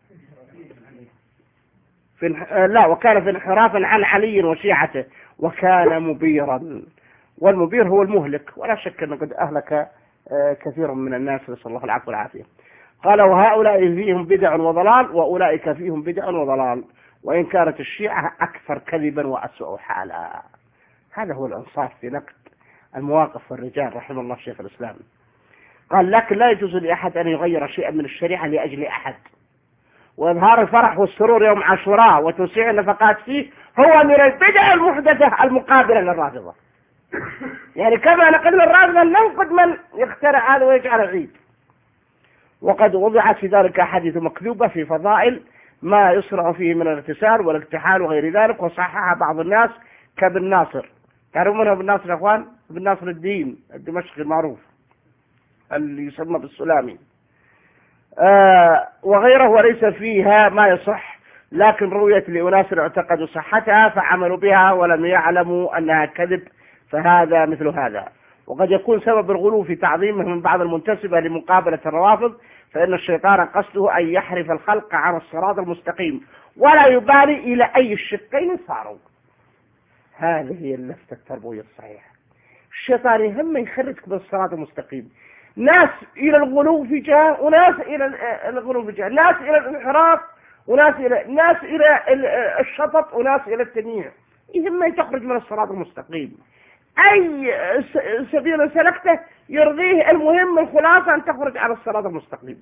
في انح... لا وكان في انحراف عن علي وشيعته، وكان مبيرا، والمبير هو المهلك، ولا شك أنه قد أهلك كثير من الناس، نسأل الله العفو والعافية. قال وهؤلاء فيهم بدع وضلال، وأولئك فيهم بدع وضلال، وإن كانت الشيعة أكثر كذبا وأسوأ حالا. هذا هو الإنصاف في نقد المواقف والرجال رحمه الله شيخ الإسلام. قال لكن لا يجوز لأحد أن يغير شيئا من الشريعة لأجل أحد، وإظهار الفرح والسرور يوم عاشوراء وتوسيع النفقات فيه هو من البدع المحدثة المقابلة للرافضة. يعني كما نقد الرافضة ننقد من يخترع هذا ويجعل العيد. وقد وضعت في ذلك أحاديث مكذوبة في فضائل ما يصنع فيه من الاغتسال والاكتحال وغير ذلك، وصححها بعض الناس كابن ناصر. تعرفون من ابن ناصر يا اخوان؟ ابن ناصر الدين الدمشقي المعروف اللي يسمى بالسلامي. آه وغيره، وليس فيها ما يصح، لكن رويت لأناس اعتقدوا صحتها فعملوا بها ولم يعلموا أنها كذب، فهذا مثل هذا. وقد يكون سبب الغلو في تعظيمه من بعض المنتسبة لمقابلة الروافض، فإن الشيطان قصده أن يحرف الخلق عن الصراط المستقيم ولا يبالي إلى أي الشقين صاروا. هذه هي اللفتة التربوية الصحيحة. الشيطان يهم يخرجك بالصراط المستقيم، ناس إلى الغلو في جهة وناس إلى الغلو في جهة، ناس إلى الانحراف وناس إلى ناس إلى الشطط وناس إلى التنيع، يهم تخرج من الصراط المستقيم. أي سبيل سلكته يرضيه، المهم الخلاصة أن تخرج على الصراط المستقيم.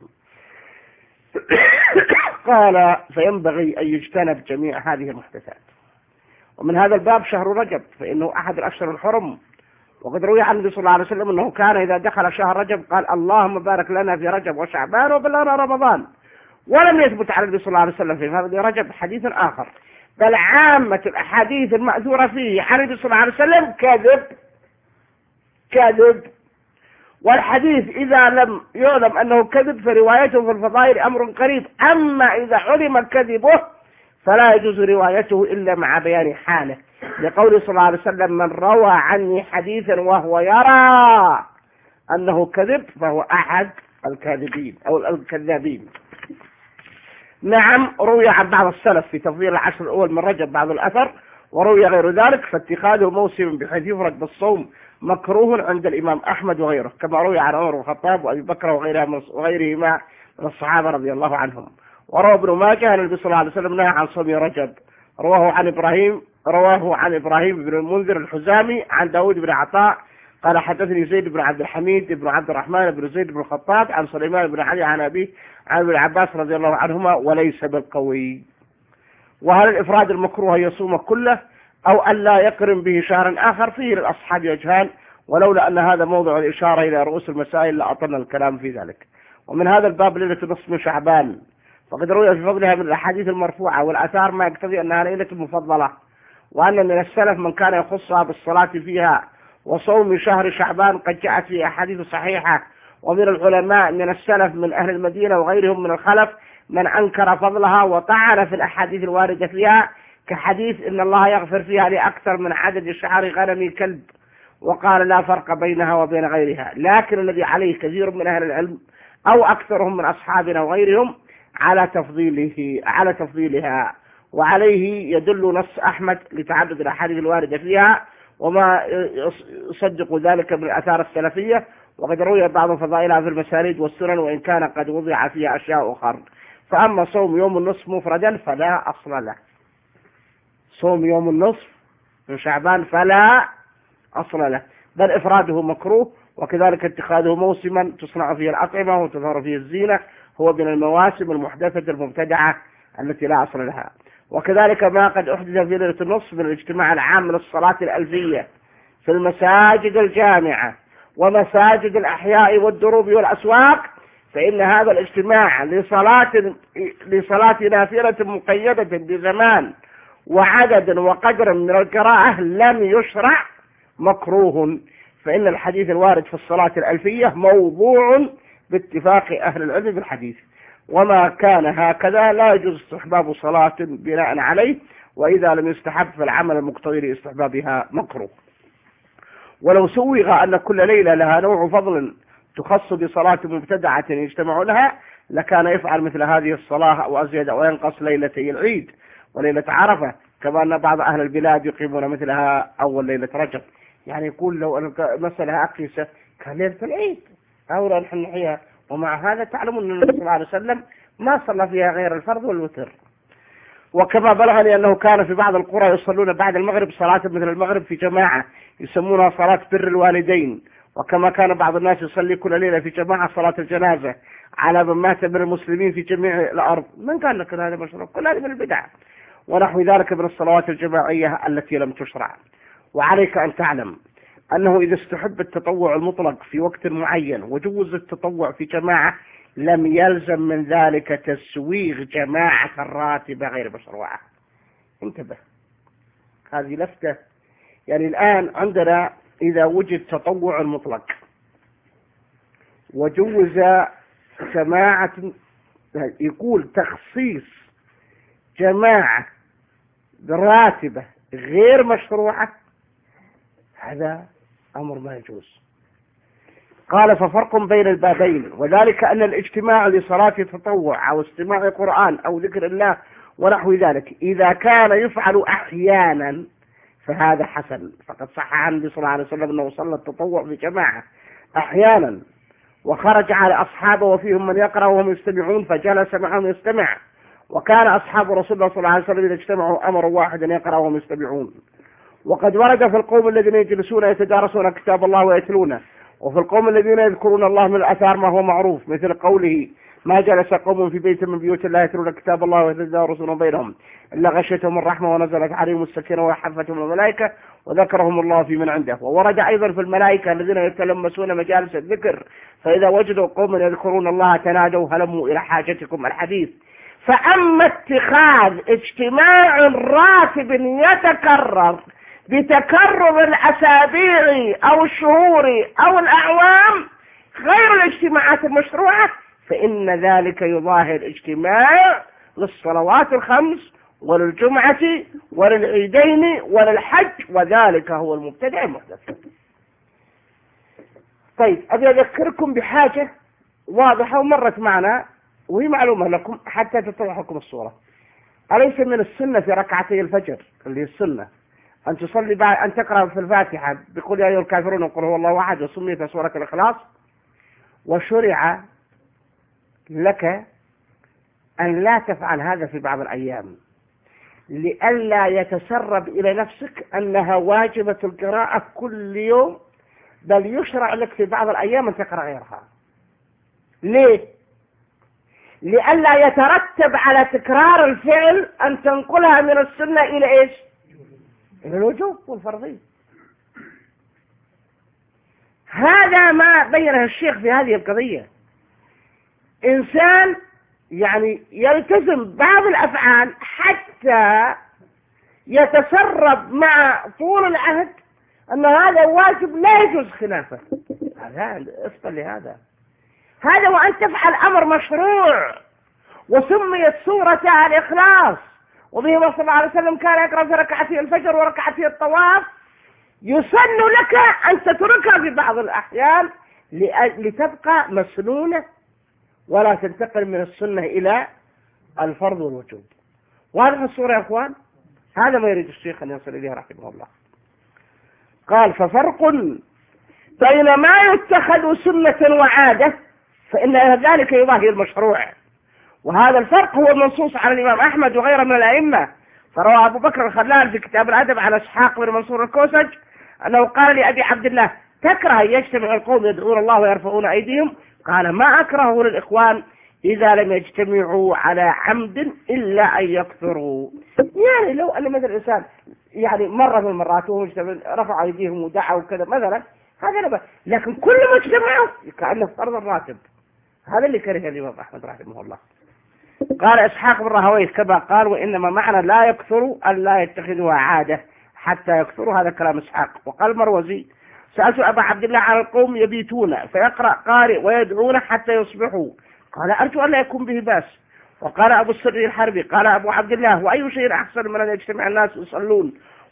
قال فينبغي أن يجتنب جميع هذه المحدثات. ومن هذا الباب شهر رجب، فإنه أحد الأشهر الحرم، وقد روي عن النبي صلى الله عليه وسلم أنه كان إذا دخل شهر رجب قال اللهم بارك لنا في رجب وشعبان وبلغنا رمضان. ولم يثبت على النبي صلى الله عليه وسلم في هذا رجب حديث آخر، بل عامة الأحاديث المأثورة فيه عن النبي صلى الله عليه وسلم كذب كذب. والحديث إذا لم يعلم أنه كذب فروايته في الفضائل أمر قريب، أما إذا علم كذبه فلا يجوز روايته إلا مع بيان حاله، لقول صلى الله عليه وسلم من روى عني حديثا وهو يرى أنه كذب فهو أحد الكاذبين أو الكذابين. نعم روي عن بعض السلف في تفضيل العشر الأول من رجب بعض الأثر، وروي غير ذلك، فاتخاذه موسم بحيث يفرد بالصوم مكروه عند الإمام أحمد وغيره، كما روي عن عمر الخطاب وأبي بكر وغيرهما من الصحابة رضي الله عنهم. وروى ابن ماجه أن النبي صلى الله عليه وسلم نهى عن صوم رجب، رواه عن إبراهيم رواه عن إبراهيم بن المنذر الحزامي عن داود بن عطاء قال حدثني زيد بن عبد الحميد بن عبد الرحمن بن زيد بن الخطاب عن سليمان بن علي عن أبيه عن ابن عباس رضي الله عنهما، وليس بالقوي. وهل الإفراد المكروه يصوم كله أو أن لا يقرن به شهرا آخر؟ فيه للأصحاب وجهان، ولولا أن هذا موضع الإشارة إلى رؤوس المسائل لأطلنا الكلام في ذلك. ومن هذا الباب ليلة نصف من شعبان، فقد روي في فضلها من الأحاديث المرفوعة والآثار ما يقتضي أنها ليلة مفضلة، وأن من السلف من كان يخصها بالصلاة فيها وصوم شهر شعبان قد جاءت في أحاديث صحيحة. ومن العلماء من السلف من أهل المدينة وغيرهم من الخلف من أنكر فضلها وطعن في الأحاديث الواردة فيها، كحديث إن الله يغفر فيها لأكثر من عدد شعر غنم كلب، وقال لا فرق بينها وبين غيرها. لكن الذي عليه كثير من أهل العلم أو أكثرهم من أصحابنا وغيرهم على تفضيله على تفضيلها، وعليه يدل نص أحمد لتعدد الأحاديث الواردة فيها وما يصدق ذلك من الآثار السلفية. وقد روي بعض فضائلها في المسانيد والسنن، وإن كان قد وضع فيها أشياء أخرى. فأما صوم يوم النصف مفردا فلا أصل له، صوم يوم النصف من شعبان فلا أصل له، بل إفراده مكروه، وكذلك اتخاذه موسما تصنع فيه الأطعمة وتظهر فيه الزينة هو من المواسم المحدثة المبتدعة التي لا أصل لها. وكذلك ما قد أحدث في ليلة النصف من الاجتماع العام من الصلاة الألفية في المساجد الجامعة ومساجد الأحياء والدروب والأسواق، فإن هذا الاجتماع لصلاة لصلاة نافلة مقيدة بزمان وعدد وقدر من القراءة لم يشرع مكروه، فإن الحديث الوارد في الصلاة الألفية موضوع باتفاق أهل العلم بالحديث، وما كان هكذا لا يجوز استحباب صلاة بناء عليه، وإذا لم يستحب فالعمل المقتضي لاستحبابها مكروه. ولو سوغ أن كل ليلة لها نوع فضل تخص بصلاة مبتدعة يجتمع لها لكان يفعل مثل هذه الصلاة أو أزيد أو ينقص ليلتي العيد وليلة عرفة، كما أن بعض أهل البلاد يقيمون مثلها أول ليلة رجب. يعني يقول لو المسألة أقيسة كان ليلة العيد أو نحن نحيها، ومع هذا تعلمون أن النبي صلى الله عليه وسلم ما صلى فيها غير الفرض والوتر. وكما بلغني أنه كان في بعض القرى يصلون بعد المغرب صلاة مثل المغرب في جماعة يسمونها صلاة بر الوالدين. وكما كان بعض الناس يصلي كل ليلة في جماعة صلاة الجنازة على من مات من المسلمين في جميع الأرض. من قال لك هذا مشروع؟ كل هذه من البدع ونحو ذلك من الصلوات الجماعية التي لم تشرع. وعليك أن تعلم أنه إذا استحب التطوع المطلق في وقت معين وجوز التطوع في جماعة لم يلزم من ذلك تسويغ جماعة الراتبة غير مشروعة. انتبه، هذه لفتة. يعني الآن عندنا إذا وجد تطوع مطلق وجوز جماعة، يقول تخصيص جماعة براتبة غير مشروعة، هذا أمر ما يجوز. قال ففرق بين البابين، وذلك أن الاجتماع لصلاة التطوع أو استماع القرآن أو ذكر الله ونحو ذلك إذا كان يفعل أحيانا فهذا حسن، فقد صح عن النبي صلى الله عليه وسلم أنه صلى التطوع بجماعة أحيانا وخرج على أصحابه وفيهم من يقرأ وهم يستمعون فجلس معهم يستمع، وكان أصحاب رسول الله صلى الله عليه وسلم إذا اجتمعوا أمروا واحدا يقرأ وهم يستمعون. وقد ورد في القوم الذين يجلسون يتدارسون كتاب الله ويتلونه، وفي القوم الذين يذكرون الله من الأثار ما هو معروف مثل قوله ما جلس قوم في بيت من بيوت الله يتلون كتاب الله ويتدارسون بينهم إلا غشيتهم الرحمة ونزلت عليهم السكينة وحفتهم الملائكة وذكرهم الله في من عنده. وورد أيضا في الملائكة الذين يتلمسون مجالس الذكر فإذا وجدوا قوم يذكرون الله تنادوا هلموا إلى حاجتكم الحديث. فأما اتخاذ اجتماع راتب يتكرر بتكرر الأسابيع أو الشهور أو الأعوام غير الاجتماعات المشروعة فإن ذلك يظاهر اجتماع للصلوات الخمس وللجمعة وللعيدين وللحج، وذلك هو المبتدع المحدث. طيب أبي أذكركم بحاجة واضحة ومرت معنا وهي معلومة لكم حتى تتضح لكم الصورة. أليس من السنة في ركعتي الفجر اللي هي السنة أن تصلي بعد أن تقرأ في الفاتحة بقول يا أيها الكافرون وقل هو الله أحد وسميت سورة الإخلاص، وشرع لك أن لا تفعل هذا في بعض الأيام لئلا يتسرب إلى نفسك أنها واجبة القراءة كل يوم، بل يشرع لك في بعض الأيام أن تقرأ غيرها. ليه؟ لئلا يترتب على تكرار الفعل أن تنقلها من السنة إلى إيش؟ إلى الوجوب والفرضية. هذا ما بينه الشيخ في هذه القضية. إنسان يعني يلتزم بعض الأفعال حتى يتسرب مع طول العهد أن هذا واجب لا يجوز خلافه. هذا اصبر لهذا. هذا وأن تفعل أمر مشروع وسميت سورة الإخلاص وبه صلى الله عليه وسلم كان يقرأ في ركعتي الفجر وركعتي الطواف، يسن لك أن تتركها في بعض الأحيان لتبقى مسنونة ولا تنتقل من السنة إلى الفرض والوجوب. واضح الصورة يا أخوان؟ هذا ما يريد الشيخ أن يصل إليه رحمه الله. قال ففرق بين ما يتخذ سنة وعادة فإن ذلك يظاهر المشروع، وهذا الفرق هو المنصوص على الإمام أحمد وغيره من الأئمة. فروى أبو بكر الخلال في كتاب الأدب عن إسحاق بن منصور الكوسج أنه قال لأبي عبد الله تكره أن يجتمع القوم يدعون الله ويرفعون أيديهم؟ قال ما أكرهه للإخوان إذا لم يجتمعوا على عمد إلا أن يكثروا. يعني لو أن مثل الإنسان يعني مرة من المرات وهم رفعوا أيديهم ودعوا وكذا مثلا هذا لا، لكن كل ما اجتمعوا كأنه فرض الراتب. هذا اللي كره الإمام أحمد رحمه الله. قال إسحاق بن راهويه كما قال وإنما معنى لا يكثروا أن لا يتخذوها عادة حتى يكثروا، هذا كلام إسحاق. وقال المروزي سألت أبا عبد الله عن القوم يبيتون فيقرأ قارئ ويدعون حتى يصبحوا، قال أرجو أن لا يكون به باس. وقال أبو السري الحربي قال أبو عبد الله وأي شيء أحسن من أن يجتمع الناس يصلون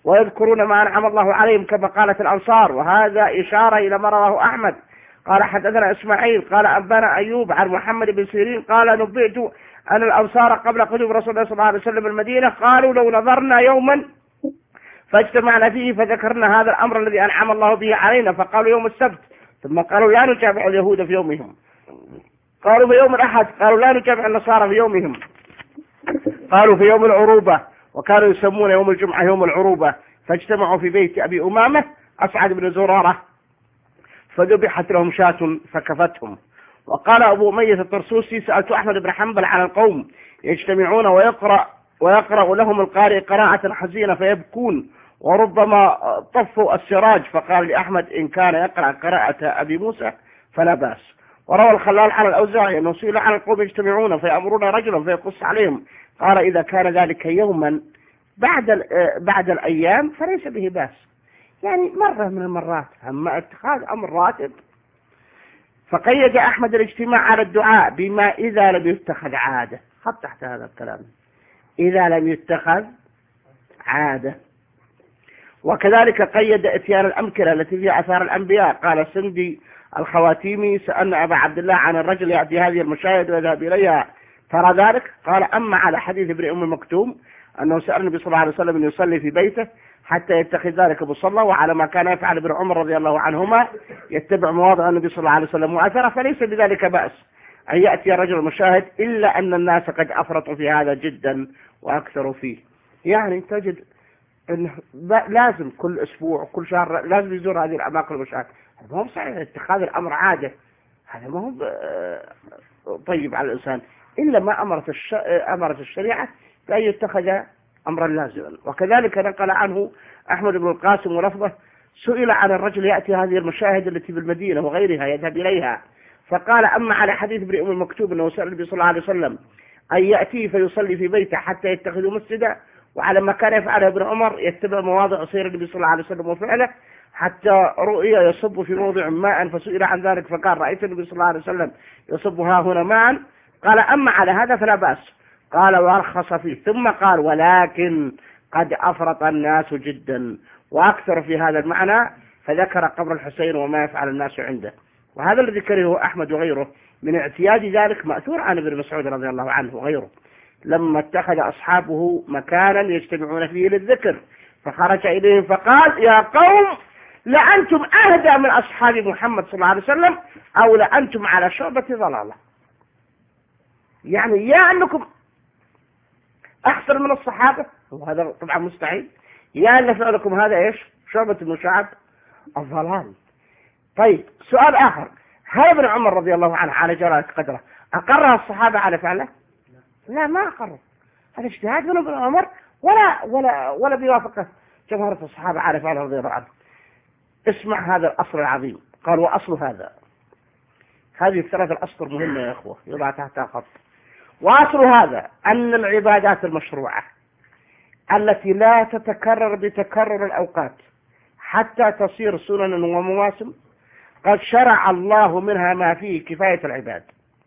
ويذكرون ما أنعم الله عليهم كما قالت الأنصار. وهذا إشارة إلى ما رواه أحمد قال حدثنا إسماعيل قال أنبانا أيوب عن محمد بن سيرين قال نبئت أن الأنصار قبل قدوم رسول الله صلى الله عليه وسلم المدينة قالوا لو نظرنا يوما فاجتمعنا فيه فذكرنا هذا الأمر الذي أنعم الله به علينا فقالوا يوم السبت، ثم قالوا لا نتابع اليهود في يومهم، قالوا في يوم الأحد، قالوا لا نتابع النصارى في يومهم، قالوا في يوم العروبة، وكانوا يسمون يوم الجمعة يوم العروبة. فاجتمعوا في بيت أبي أمامة أسعد بن زرارة فذبحت لهم شاة فكفتهم. وقال أبو أمية الطرسوسي سألت أحمد بن حنبل عن القوم يجتمعون ويقرأ ويقرأ لهم القارئ قراءة حزينة فيبكون وربما طفوا السراج، فقال لأحمد إن كان يقرأ قراءة أبي موسى فلا بأس. وروى الخلال عن الأوزاعي أنه سئل عن القوم يجتمعون فيأمرون رجلا فيقص عليهم، قال إذا كان ذلك يوما بعد بعد الأيام فليس به بأس، يعني مرة من المرات، أما اتخاذ أمر راتب. فقيد أحمد الاجتماع على الدعاء بما إذا لم يتخذ عادة، خط تحت هذا الكلام، إذا لم يتخذ عادة. وكذلك قيد إتيان الأمكنة التي فيها أثار الأنبياء. قال سندي الخواتيمي سألنا أبا عبد الله عن الرجل يأتي هذه المشاهد ويذهب إليها ترى ذلك؟ قال أما على حديث ابن أم مكتوم أنه سأل النبي صلى الله عليه وسلم أن يصلي في بيته حتى يتخذ ذلك مصلى، وعلى ما كان يفعل ابن عمر رضي الله عنهما يتبع مواضع النبي صلى الله عليه وسلم وأثره، فليس بذلك بأس أن يأتي الرجل المشاهد، إلا أن الناس قد أفرطوا في هذا جدا وأكثروا فيه. يعني تجد أنه لازم كل أسبوع كل شهر لازم يزور هذه الأماكن المشاهد، هذا ما هو صحيح، اتخاذ الأمر عادة، هذا ما هو طيب على الإنسان، إلا ما أمرت, الش... أمرت الشريعة بأن يتخذ أمرا لازما. وكذلك نقل عنه أحمد بن القاسم ولفظه سئل عن الرجل يأتي هذه المشاهد التي بالمدينة وغيرها يذهب إليها، فقال أما على حديث ابن أم المكتوب أنه سأل النبي صلى الله عليه وسلم أن يأتي فيصلي في بيته حتى يتخذ مسجدا، وعلى ما كان يفعله ابن عمر يتبع مواضع سير النبي صلى الله عليه وسلم وفعله، حتى رؤيا يصب في موضع ماء فسئل عن ذلك فقال رأيت النبي صلى الله عليه وسلم يصب ها هنا ماء، قال أما على هذا فلا بأس، قال وارخص فيه، ثم قال ولكن قد أفرط الناس جدا وأكثر في هذا المعنى، فذكر قبر الحسين وما يفعل الناس عنده. وهذا الذي كرهه أحمد وغيره من اعتياد ذلك مأثور عن ابن مسعود رضي الله عنه وغيره، لما اتخذ أصحابه مكانا يجتمعون فيه للذكر فخرج إليهم فقال يا قوم لأنتم أهدى من أصحاب محمد صلى الله عليه وسلم أو لأنتم على شعبة ضلالة، يعني يا أنكم أحسن من الصحابة، وهذا طبعا مستحيل، يا أن فعلكم هذا إيش شعبة من شعب الضلال. طيب سؤال آخر، هل ابن عمر رضي الله عنه على جلالة قدره أقرها الصحابة على فعله؟ لا ما أقره، هذا اجتهاد من ابن عمر ولا ولا ولا بيوافقه جمهورة الصحابة على فعله رضي الله عنه. اسمع هذا الأصل العظيم، قال وأصل هذا، هذه الثلاثة الأسطر مهمة يا أخوة يضع تحتها خط. وأصل هذا أن العبادات المشروعة التي لا تتكرر بتكرر الأوقات حتى تصير سنن ومواسم قد شرع الله منها ما فيه كفاية العباد،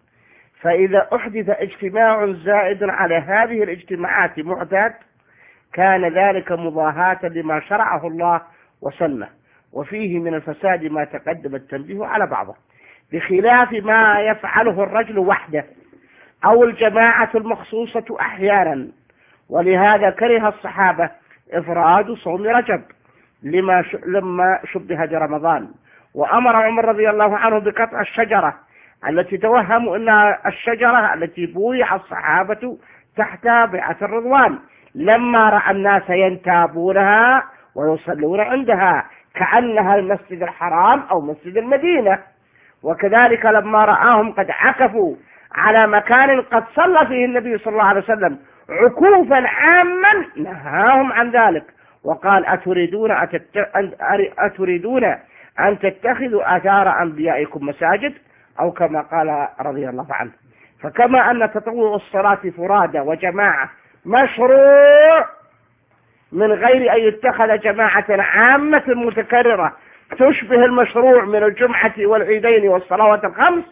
فإذا أحدث اجتماع زائد على هذه الاجتماعات معتاد كان ذلك مضاهاة لما شرعه الله وسنه، وفيه من الفساد ما تقدم التنبيه على بعضه، بخلاف ما يفعله الرجل وحده أو الجماعة المخصوصة أحيانا. ولهذا كره الصحابة إفراد صوم رجب لما ش... لما شبه برمضان، وأمر عمر رضي الله عنه بقطع الشجرة التي توهموا أنها الشجرة التي بويع الصحابة تحت بيعة الرضوان، لما رأى الناس ينتابونها ويصلون عندها كأنها المسجد الحرام أو مسجد المدينة. وكذلك لما رآهم قد عكفوا على مكان قد صلى فيه النبي صلى الله عليه وسلم عكوفا عاما نهاهم عن ذلك، وقال أتريدون, أتت... أتريدون أن تتخذوا آثار أنبيائكم مساجد، أو كما قال رضي الله عنه. فكما أن تطوع الصلاة فرادى وجماعة مشروع من غير أن يتخذ جماعة عامة متكررة تشبه المشروع من الجمعة والعيدين والصلوات الخمس،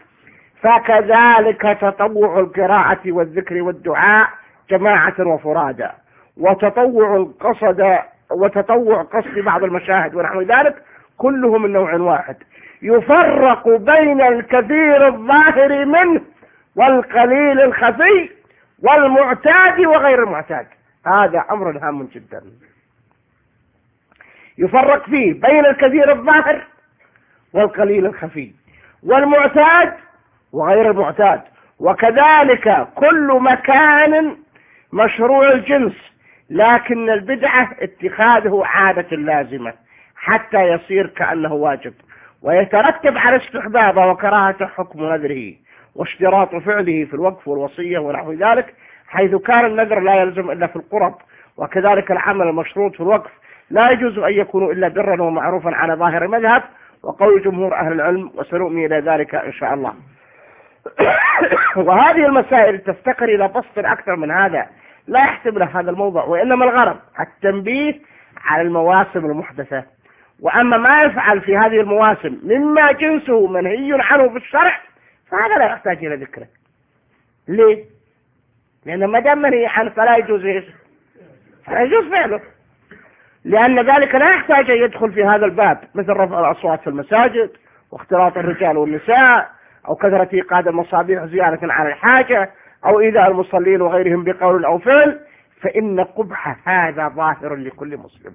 فكذلك تطوع القراءة والذكر والدعاء جماعة وفرادى، وتطوع القصد وتطوع قصد بعض المشاهد ونحو ذلك، كله من نوع واحد. يفرق بين الكثير الظاهر منه والقليل الخفي والمعتاد وغير المعتاد. هذا أمر هام جدا. يفرق فيه بين الكثير الظاهر والقليل الخفي والمعتاد وغير المعتاد. وكذلك كل مكان مشروع الجنس، لكن البدعة اتخاذه عادة لازمة حتى يصير كأنه واجب، ويترتب على استحبابه وكراهته حكم نذره واشتراط فعله في الوقف والوصية ونحو ذلك، حيث كان النذر لا يلزم إلا في القرب، وكذلك العمل المشروط في الوقف لا يجوز أن يكون إلا برا ومعروفا على ظاهر مذهب وقول جمهور أهل العلم، وسنؤمن إلى ذلك إن شاء الله. وهذه المسائل تفتقر إلى بسط أكثر من هذا لا يحتمل هذا الموضوع، وإنما الغرض التنبيه على المواسم المحدثة. وأما ما يفعل في هذه المواسم مما جنسه منهي عنه في الشرع فهذا لا يحتاج إلى ذكره. ليه؟ لأن ما دام منهي عنه فلا يجوز إيش؟ فلا يجوز فعله، لأن ذلك لا يحتاج أن يدخل في هذا الباب، مثل رفع الأصوات في المساجد واختلاط الرجال والنساء أو كثرة إيقاد المصابيح زيادة على الحاجة أو إيذاء المصلين وغيرهم بقول أو فعل، فإن قبح هذا ظاهر لكل مسلم.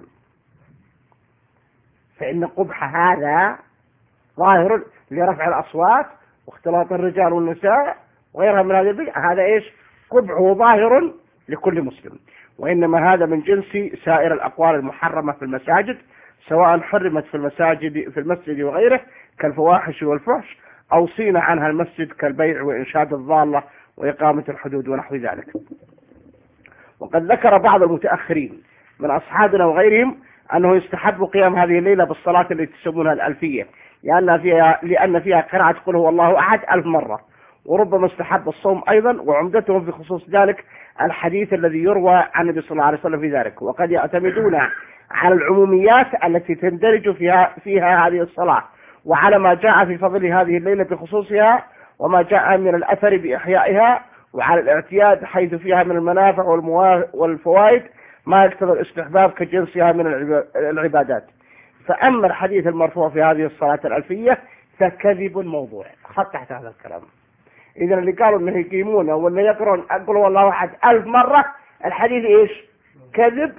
فإن قبح هذا ظاهر لرفع الأصوات واختلاط الرجال والنساء وغيرها من هذه البدع، هذا إيش؟ قبحه ظاهر لكل مسلم. وإنما هذا من جنس سائر الأقوال المحرمة في المساجد، سواء حرمت في المساجد في المسجد وغيره كالفواحش والفحش، أو صين عنها المسجد كالبيع وإنشاد الضالة وإقامة الحدود ونحو ذلك. وقد ذكر بعض المتأخرين من أصحابنا وغيرهم أنه يستحب قيام هذه الليلة بالصلاة التي تسمونها الألفية، لأن فيها, لأن فيها قراءة قل هو الله أحد ألف مرة. وربما استحب الصوم أيضا، وعمدتهم في خصوص ذلك الحديث الذي يروى عن النبي صلى الله عليه وسلم في ذلك. وقد يعتمدون على العموميات التي تندرج فيها, فيها هذه الصلاة، وعلى ما جاء في فضل هذه الليلة بخصوصها وما جاء من الأثر بإحيائها، وعلى الاعتياد حيث فيها من المنافع والفوائد ما يقتضي الاستحباب كجنسها من العبادات. فأما الحديث المرفوع في هذه الصلاة الألفية فكذب موضوع. خط تحت هذا الكلام. إذا اللي قالوا أنه يقيمون وأنه يقرون أقول والله أحد ألف مرة، الحديث إيش؟ كذب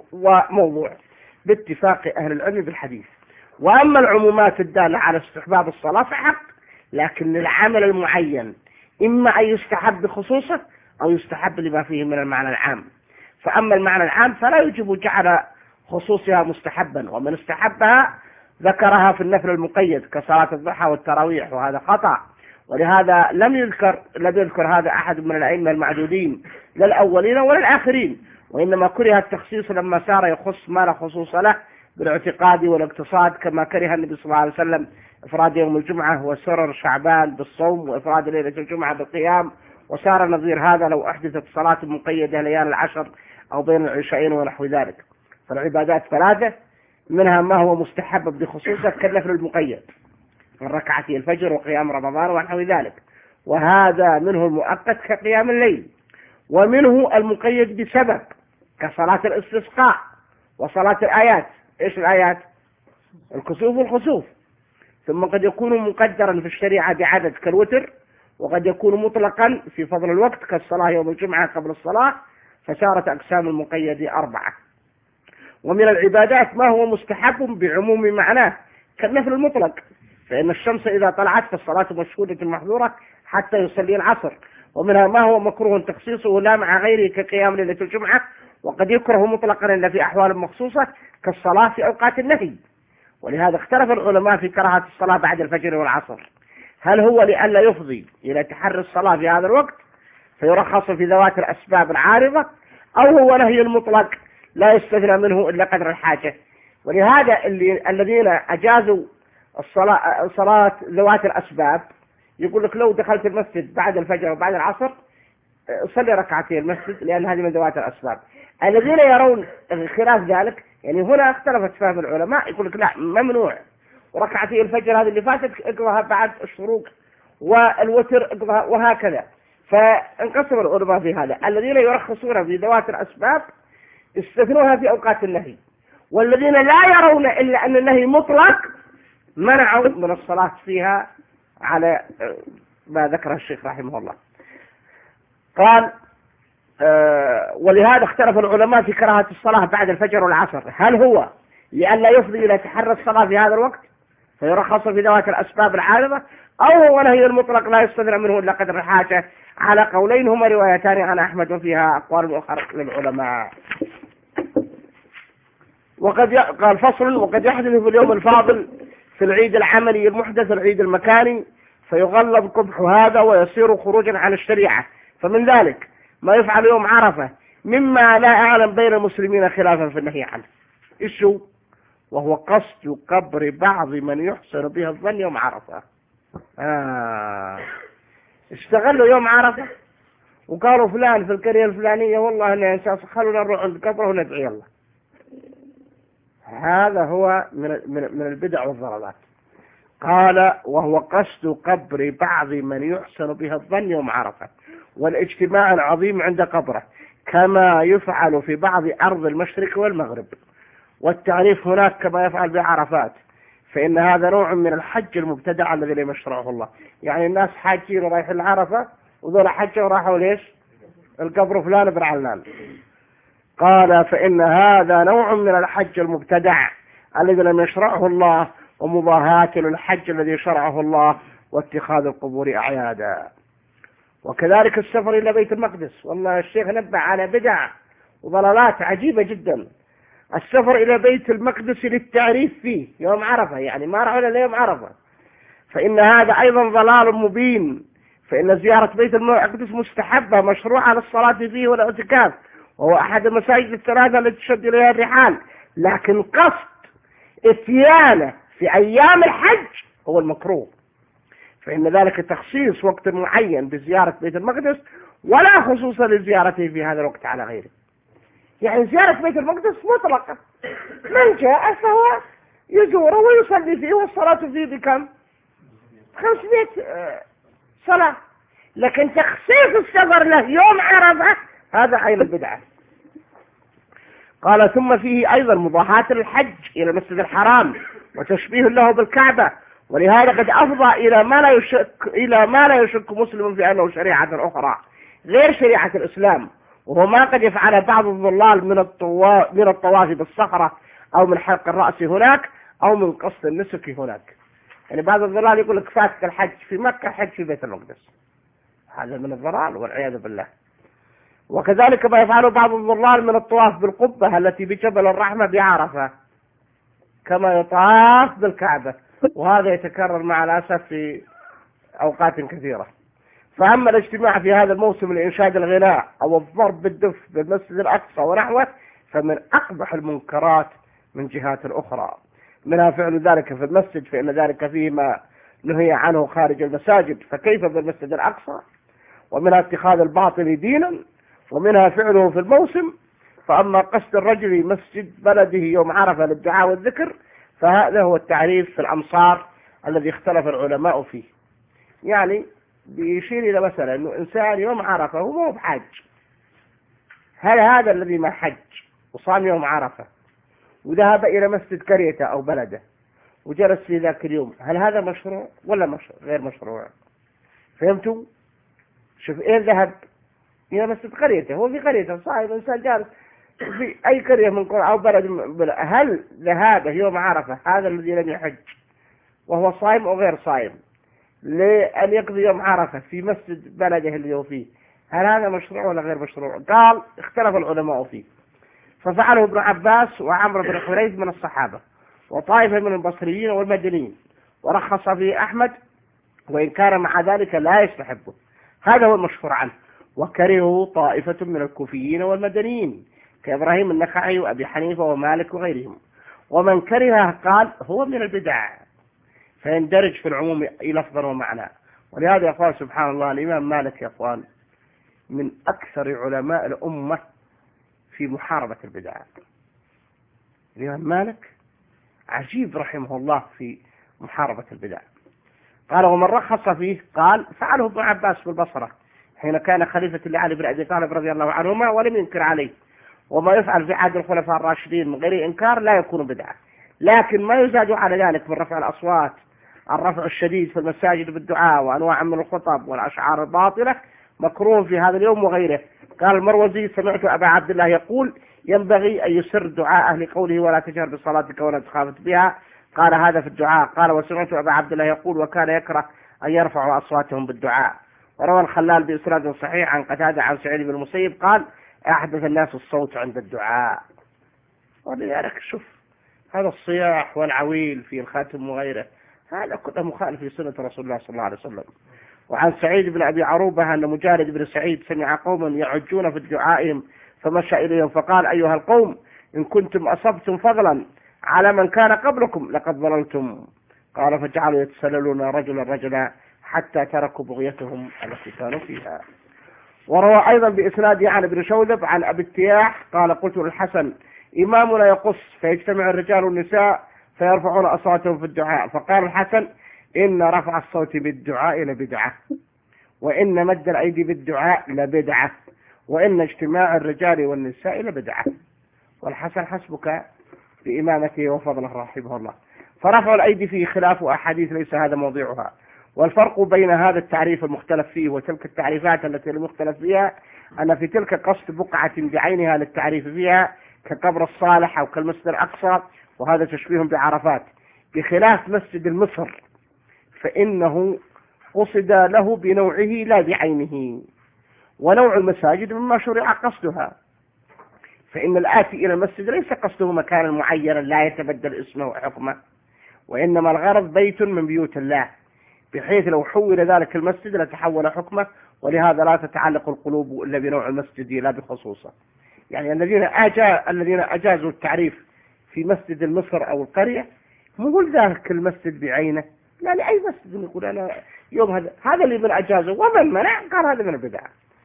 وموضوع باتفاق أهل العلم بالحديث. وأما العمومات الدالة على استحباب الصلاة فحق، لكن للعمل المعين إما أن يستحب بخصوصه أو يستحب لما فيه من المعنى العام. فأما المعنى العام فلا يجب جعل خصوصها مستحبا، ومن استحبها ذكرها في النفل المقيد كصلاة الضحى والتراويح، وهذا خطأ. ولهذا لم يذكر لم يذكر هذا أحد من الأئمة المعدودين لا الأولين ولا الآخرين، وإنما كره التخصيص لما صار يخص ما لا خصوص له بالاعتقاد والاقتصاد، كما كره النبي صلى الله عليه وسلم إفراد يوم الجمعة وسرر شعبان بالصوم وإفراد ليلة الجمعة بالقيام، وصار نظير هذا لو أحدثت صلاة مقيدة ليالي العشر أو بين العشاءين ونحو ذلك. فالعبادات ثلاثة، منها ما هو مستحب بخصوصه كالنفل المقيد من ركعتي الفجر وقيام رمضان ونحو ذلك، وهذا منه المؤقت كقيام الليل، ومنه المقيد بسبب كصلاة الاستسقاء وصلاة الآيات. إيش الآيات؟ الكسوف والخسوف. ثم قد يكون مقدرا في الشريعة بعدد كالوتر، وقد يكون مطلقا في فضل الوقت كالصلاة يوم الجمعة قبل الصلاة، فصارت أقسام المقيد أربعة. ومن العبادات ما هو مستحب بعموم معناه كالنفل المطلق، فإن الشمس إذا طلعت فالصلاة مشهودة محظورة حتى يصلي العصر. ومنها ما هو مكروه تخصيصه لا مع غيره كقيام ليلة الجمعة، وقد يكره مطلقا إلا في أحوال مخصوصة كالصلاة في أوقات النهي. ولهذا اختلف العلماء في كراهة الصلاة بعد الفجر والعصر، هل هو لئلا يفضي إلى تحري الصلاة في هذا الوقت فيرخص في ذوات الأسباب العارضة، أو هو نهي المطلق لا يستثنى منه إلا قدر الحاجة. ولهذا اللي الذين أجازوا الصلاة صلاة ذوات الأسباب يقول لك لو دخلت المسجد بعد الفجر وبعد العصر صلي ركعتين المسجد لأن هذه من ذوات الأسباب. الذين يرون خلاف ذلك، يعني هنا اختلفت فهم العلماء، يقول لك لا ممنوع، وركعتي الفجر هذه اللي فاتت اقضها بعد الشروق، والوتر اقضها، وهكذا. فانقسم العلماء في هذا. الذين يرخصون في ذوات الأسباب استثنوها في أوقات النهي، والذين لا يرون إلا أن النهي مطلق منعوا من الصلاة فيها على ما ذكره الشيخ رحمه الله. قال آه ولهذا اختلف العلماء في كراهة الصلاة بعد الفجر والعصر، هل هو لأن لا يفضي إلى تحرى الصلاة في هذا الوقت فيرخص في ذوات الأسباب العارضة، أو هو نهي المطلق لا يستدرى منه إلا قدر الحاجة؟ على قولين هما روايتان عن أحمد وفيها أقوال أخرى للعلماء. وقد ي... قال فصل: وقد يحدث في اليوم الفاضل في العيد العملي المحدث العيد المكاني فيغلب قبح هذا ويصير خروجا عن الشريعة، فمن ذلك ما يفعل يوم عرفة مما لا أعلم بين المسلمين خلافا في النهي عنه. إيش هو؟ وهو قصد قبر بعض من يحسن به الظن يوم عرفة. آه. اشتغلوا يوم عرفة وقالوا فلان في القرية الفلانية والله أنه إنسان خلونا نروح عند قبره وندعي الله. هذا هو من من البدع والضلالات. قال: وهو قصد قبر بعض من يحسن به الظن يوم عرفة والاجتماع العظيم عند قبره كما يفعل في بعض أرض المشرق والمغرب، والتعريف هناك كما يفعل بعرفات، فإن هذا نوع من الحج المبتدع الذي لم يشرعه الله. يعني الناس حاجين ورايحين العرفة وذول حجوا وراحوا ليش القبر فلان بن علان. قال: فإن هذا نوع من الحج المبتدع الذي لم يشرعه الله، ومضاهاة للحج الذي شرعه الله، واتخاذ القبور أعيادا. وكذلك السفر إلى بيت المقدس، والله الشيخ نبه على بدع وضلالات عجيبة جدا. السفر إلى بيت المقدس للتعريف فيه يوم عرفة، يعني ما رحنا ليوم عرفة، فإن هذا أيضا ضلال مبين، فإن زيارة بيت المقدس مستحبة مشروعة للصلاة فيه والاعتكاف، وهو أحد المساجد الثلاثة التي تشد إليها الرحال، لكن قصد اتيانه في أيام الحج هو المكروه، فإن ذلك تخصيص وقت معين بزيارة بيت المقدس ولا خصوصا لزيارته في هذا الوقت على غيره. يعني زيارة بيت المقدس مطلقة، من جاء فهو يزوره ويصلي فيه، والصلاة فيه بكم؟ خمسمائة صلاة. لكن تخصيص السفر له يوم عرفة هذا عين البدعة. قال: ثم فيه أيضا مضاهاة الحج إلى المسجد الحرام وتشبيه له بالكعبة، ولهذا قد أفضى إلى ما لا يشك إلى ما لا يشك مسلم في أنه شريعة أخرى غير شريعة الإسلام، وهو ما قد يفعل بعض الضلال من الطواف من الطواف بالصخرة، أو من حلق الرأس هناك، أو من قصد النسك هناك. يعني بعض الضلال يقول لك فاتك الحج في مكة حج في بيت المقدس، هذا من الضلال والعياذ بالله. وكذلك ما يفعل بعض الضلال من الطواف بالقبة التي بجبل الرحمة بعرفة كما يطاف بالكعبة، وهذا يتكرر مع الأسف في أوقات كثيرة. فأما الاجتماع في هذا الموسم لإنشاد الغناء أو الضرب بالدف بالمسجد الأقصى ونحوه فمن أقبح المنكرات من جهات أخرى، منها فعل ذلك في المسجد، فإن ذلك فيه ما نهي عنه خارج المساجد، فكيف بالمسجد الأقصى؟ ومنها اتخاذ الباطل دينا، ومنها فعله في الموسم. فأما قصد الرجل مسجد بلده يوم عرفة للدعاء والذكر فهذا هو التعريف في الأمصار الذي اختلف العلماء فيه. يعني بيشير إلى مثلا أنه إنسان يوم عرفة هو مو بحج، هل هذا الذي ما حج وصام يوم عرفة وذهب إلى مسجد قريته أو بلده وجلس في ذاك اليوم، هل هذا مشروع ولا مشروع غير مشروع؟ فهمتوا؟ شوف إيه ذهب إلى مسجد قريته، هو في قريته صاحب إنسان جالس في أي قرية من قرى أو بلد من بلد. هل ذهابه يوم عرفة هذا الذي لم يحج وهو صائم أو غير صائم لأن يقضي يوم عرفة في مسجد بلده اللي هو فيه، هل هذا مشروع ولا غير مشروع؟ قال اختلف العلماء فيه، ففعله ابن عباس وعمرو بن حريث من الصحابة وطائفة من البصريين والمدنيين، ورخص فيه أحمد وإن كان مع ذلك لا يستحبه، هذا هو المشهور عنه. وكرهه طائفة من الكوفيين والمدنيين كإبراهيم النخعي وأبي حنيفة ومالك وغيرهم، ومن كرهه قال هو من البدع، فيندرج في العموم لفظا ومعنى. ولهذا يقول سبحان الله الإمام مالك يا أخوان من أكثر علماء الأمة في محاربة البدع. الإمام مالك عجيب رحمه الله في محاربة البدع. قال ومن رخص فيه قال فعله ابن عباس في البصرة حين كان خليفة لعلي بن أبي طالب رضي الله عنهما ولم ينكر عليه، وما يفعل في عهد الخلفاء الراشدين من غير إنكار لا يكون بدعة. لكن ما يزاد على ذلك من رفع الأصوات، الرفع الشديد في المساجد بالدعاء وأنواع من الخطب والأشعار الباطلة مكروه في هذا اليوم وغيره. قال المروزي: سمعت أبا عبد الله يقول: ينبغي أن يسر دعاءه لقوله: ولا تجهر بصلاتك ولا تخافت بها. قال هذا في الدعاء. قال: وسمعت أبا عبد الله يقول: وكان يكره أن يرفعوا أصواتهم بالدعاء. وروى الخلال بإسناد صحيح عن قتادة عن سعيد بن المسيب قال: أحدث الناس الصوت عند الدعاء. ولذلك شوف هذا الصياح والعويل في الخاتم وغيره هذا كله مخالف لسنة رسول الله صلى الله عليه وسلم. وعن سعيد بن أبي عروبة أن مجالد بن سعيد سمع قوما يعجون في الدعاء فمشى إليهم فقال: أيها القوم، إن كنتم أصبتم فضلا على من كان قبلكم لقد ضللتم. قال: فجعلوا يتسللون رجلا رجلا حتى تركوا بغيتهم التي كانوا فيها. وروى أيضا بإسناد عن ابن شوذب عن أبي التياح قال: قلت للحسن: إمامنا يقص فيجتمع الرجال والنساء فيرفعون أصواتهم في الدعاء. فقال الحسن: إن رفع الصوت بالدعاء لبدعة، وإن مد الأيدي بالدعاء لبدعة، وإن اجتماع الرجال والنساء لبدعة. والحسن حسبك بإمامته وفضله رحمه الله. فرفع الأيدي فيه خلاف أحاديث ليس هذا موضوعها. والفرق بين هذا التعريف المختلف فيه وتلك التعريفات التي لم يختلف فيها أن في تلك قصد بقعة بعينها للتعريف فيها كقبر الصالح أو كالمسجد الأقصى، وهذا تشبيه بعرفات، بخلاف مسجد المصر فإنه قصد له بنوعه لا بعينه. ونوع المساجد مما شرع قصدها، فإن الآتي إلى المسجد ليس قصده مكانا معينا لا يتبدل اسمه وحكمه، وإنما الغرض بيت من بيوت الله، بحيث لو حول ذلك المسجد لتحول حكمه. ولهذا لا تتعلق القلوب إلا بنوع المسجد لا بخصوصه. يعني الذين أجا الذين أجازوا التعريف في مسجد المصر أو القرية مقول ذلك المسجد بعينه، لا لأي مسجد يقول أنا يوم هذا هذا اللي من أجازه، ومن منع قال هذا من البدع.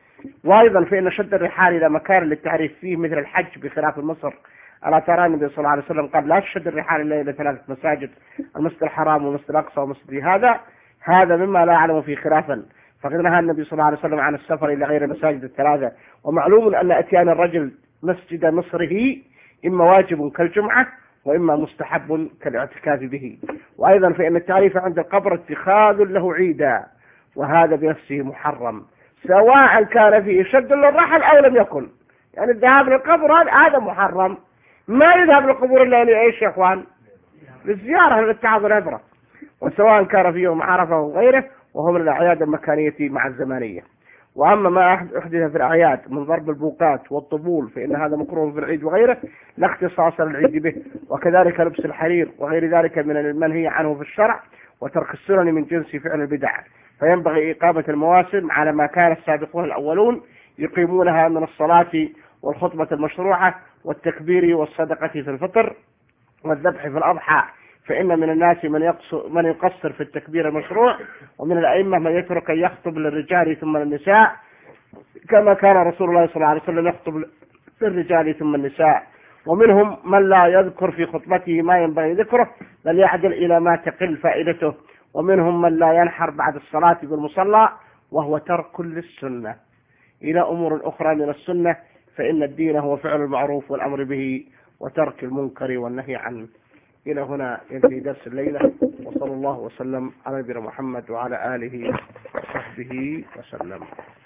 وأيضا فإن شد الرحال إلى مكان للتعريف فيه مثل الحج بخلاف مصر. ألا ترى النبي صلى الله عليه وسلم قال: لا تشد الرحال إلا إلى ثلاثة مساجد: المسجد الحرام والمسجد الأقصى ومسجد هذا. هذا مما لا أعلم فيه خلافا، فقد نهى النبي صلى الله عليه وسلم عن السفر إلى غير مساجد الثلاثة. ومعلوم أن أتيان الرجل مسجد مصره إما واجب كالجمعة وإما مستحب كالاعتكاف به. وأيضا فإن التعريف عند القبر اتخاذ له عيدا، وهذا بنفسه محرم سواء كان فيه شد للرحل أو لم يكن. يعني الذهاب للقبر هذا محرم، ما يذهب للقبور إلا لإيش يا أخوان؟ للزيارة للتعاظ العبرة. وسواء كان في يوم عرفة وغيره وهو من الأعياد المكانية مع الزمانية. وأما ما أحدث في الأعياد من ضرب البوقات والطبول فإن هذا مكروه في العيد وغيره لا اختصاص للعيد به. وكذلك لبس الحرير وغير ذلك من المنهي عنه في الشرع، وترك السنن من جنس فعل البدع. فينبغي إقامة المواسم على ما كان السابقون الأولون يقيمونها من الصلاة والخطبة المشروعة والتكبير والصدقة في الفطر والذبح في الأضحى. فإن من الناس من يقصر, من يقصر في التكبير المشروع، ومن الأئمة من يترك أن يخطب للرجال ثم للنساء، كما كان رسول الله صلى الله عليه وسلم يخطب للرجال ثم النساء. ومنهم من لا يذكر في خطبته ما ينبغي ذكره بل يعدل إلى ما تقل فائدته. ومنهم من لا ينحر بعد الصلاة بالمصلى، وهو ترك للسنة إلى أمور أخرى من السنة. فإن الدين هو فعل المعروف والأمر به وترك المنكر والنهي عنه. إلى هنا ينتهي درس الليلة، وصلى الله وسلم على نبينا محمد وعلى آله وصحبه وسلم.